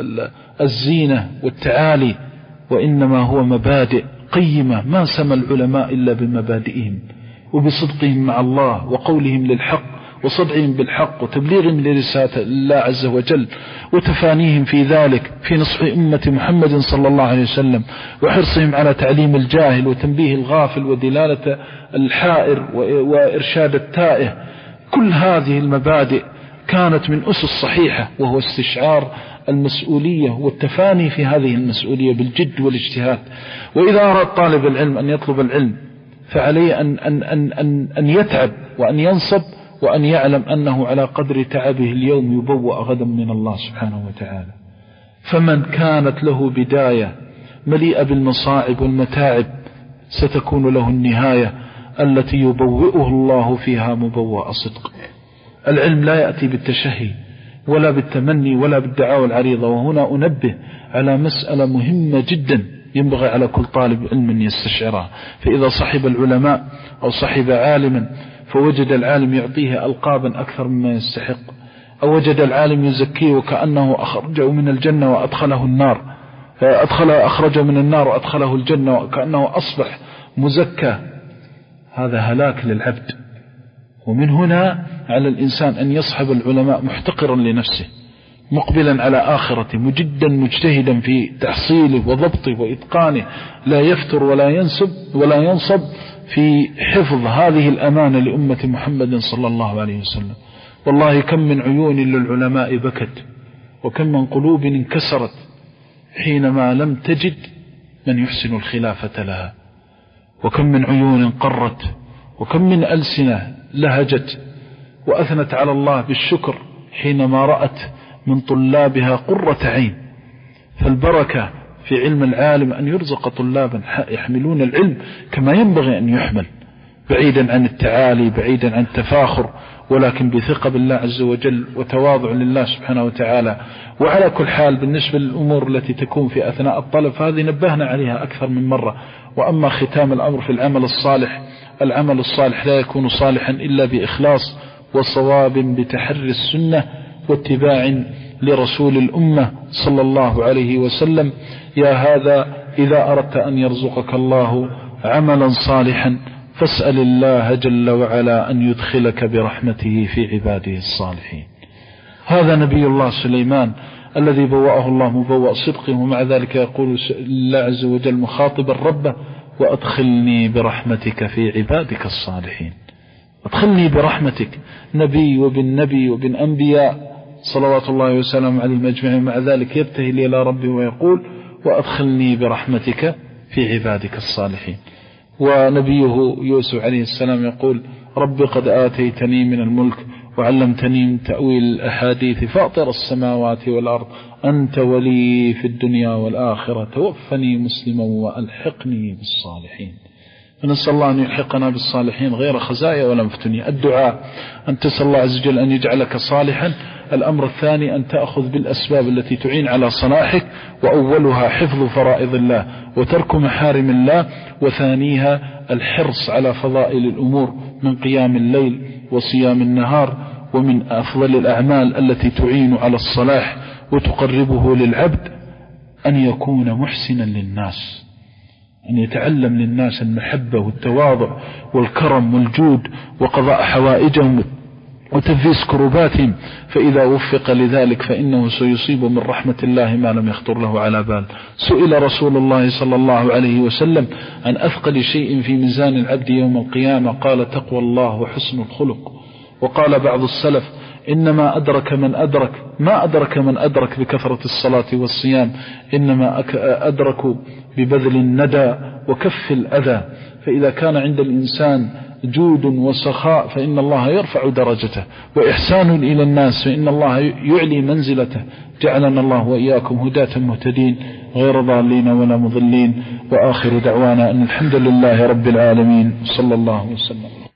الزينة والتعالي، وإنما هو مبادئ قيمة ما سمى العلماء إلا بمبادئهم وبصدقهم مع الله وقولهم للحق وصدعهم بالحق وتبليغهم لرسالة الله عز وجل وتفانيهم في ذلك في نصح أمة محمد صلى الله عليه وسلم وحرصهم على تعليم الجاهل وتنبيه الغافل ودلالة الحائر وإرشاد التائه. كل هذه المبادئ كانت من أسس صحيحة، وهو استشعار المسؤولية والتفاني في هذه المسؤولية بالجد والاجتهاد. وإذا أراد طالب العلم أن يطلب العلم فعليه أن, أن, أن, أن, أن يتعب وأن ينصب وأن يعلم أنه على قدر تعبه اليوم يبوأ غدا من الله سبحانه وتعالى. فمن كانت له بداية مليئة بالمصاعب والمتاعب ستكون له النهاية التي يبوئه الله فيها مبوأ صدق. العلم لا يأتي بالتشهي ولا بالتمني ولا بالدعاوى العريضة. وهنا أنبه على مسألة مهمة جدا ينبغي على كل طالب علم أن يستشعرها. فإذا صحب العلماء أو صحب عالما فوجد العالم يعطيه ألقابا أكثر مما يستحق، أو وجد العالم يزكيه وكأنه أخرجه من الجنة وأدخله النار، أدخل أخرجه من النار وأدخله الجنة وكأنه أصبح مزكى، هذا هلاك للعبد ومن هنا على الإنسان أن يصحب العلماء محتقرا لنفسه، مقبلا على آخرته، مجدا مجتهدا في تحصيله وضبطه وإتقانه، لا يفتر ولا ينسب ولا ينصب في حفظ هذه الأمانة لأمة محمد صلى الله عليه وسلم. والله كم من عيون للعلماء بكت، وكم من قلوب انكسرت حينما لم تجد من يحسن الخلافة لها، وكم من عيون قرت، وكم من ألسنة لهجت وأثنت على الله بالشكر حينما رأت من طلابها قرة عين. فالبركة في علم العالم أن يرزق طلابا يحملون العلم كما ينبغي أن يحمل، بعيدا عن التعالي، بعيدا عن التفاخر، ولكن بثقة بالله عز وجل وتواضع لله سبحانه وتعالى. وعلى كل حال بالنسبة للأمور التي تكون في أثناء الطلب هذه نبهنا عليها أكثر من مرة. وأما ختام الأمر في العمل الصالح، العمل الصالح لا يكون صالحا إلا بإخلاص وصواب بتحري السنة واتباع لرسول الأمة صلى الله عليه وسلم. يا هذا إذا أردت أن يرزقك الله عملا صالحا فاسأل الله جل وعلا أن يدخلك برحمته في عباده الصالحين. هذا نبي الله سليمان الذي بوأه الله مبوأ صدقه، ومع ذلك يقول الله عز وجل مخاطبا ربه: وأدخلني برحمتك في عبادك الصالحين. أدخلني برحمتك، نبي وبن نبي وبن أنبياء صلوات الله وسلامه عليهم أجمعين، مع ذلك يبتهل إلى ربه ويقول: وأدخلني برحمتك في عبادك الصالحين. ونبيه يوسف عليه السلام يقول: رب قد آتيتني من الملك وعلمتني من تأويل الأحاديث فاطر السماوات والأرض أنت ولي في الدنيا والآخرة توفني مسلما وألحقني بالصالحين. فنسأل الله أن يلحقنا بالصالحين غير خزايا ولا مفتوني. الدعاء أن تسأل الله عز وجل أن يجعلك صالحا. الأمر الثاني أن تأخذ بالأسباب التي تعين على صلاحك، وأولها حفظ فرائض الله وترك محارم الله، وثانيها الحرص على فضائل الأمور من قيام الليل وصيام النهار. ومن أفضل الأعمال التي تعين على الصلاح وتقربه للعبد أن يكون محسنا للناس، أن يتعلم للناس المحبة والتواضع والكرم والجود وقضاء حوائجهم وتنفيس كرباتهم، فإذا وفق لذلك فإنه سيصيب من رحمة الله ما لم يخطر له على بال. سئل رسول الله صلى الله عليه وسلم عن أثقل شيء في ميزان العبد يوم القيامة، قال: تقوى الله وحسن الخلق. وقال بعض السلف: إنما أدرك من أدرك ما أدرك من أدرك بكثرة الصلاة والصيام، إنما أدركوا ببذل الندى وكف الأذى. فإذا كان عند الإنسان جود وسخاء فإن الله يرفع درجته، وإحسان إلى الناس فإن الله يعلي منزلته. جعلنا الله وإياكم هداة مهتدين غير ضالين ولا مضلين. وآخر دعوانا أن الحمد لله رب العالمين، صلى الله وسلم.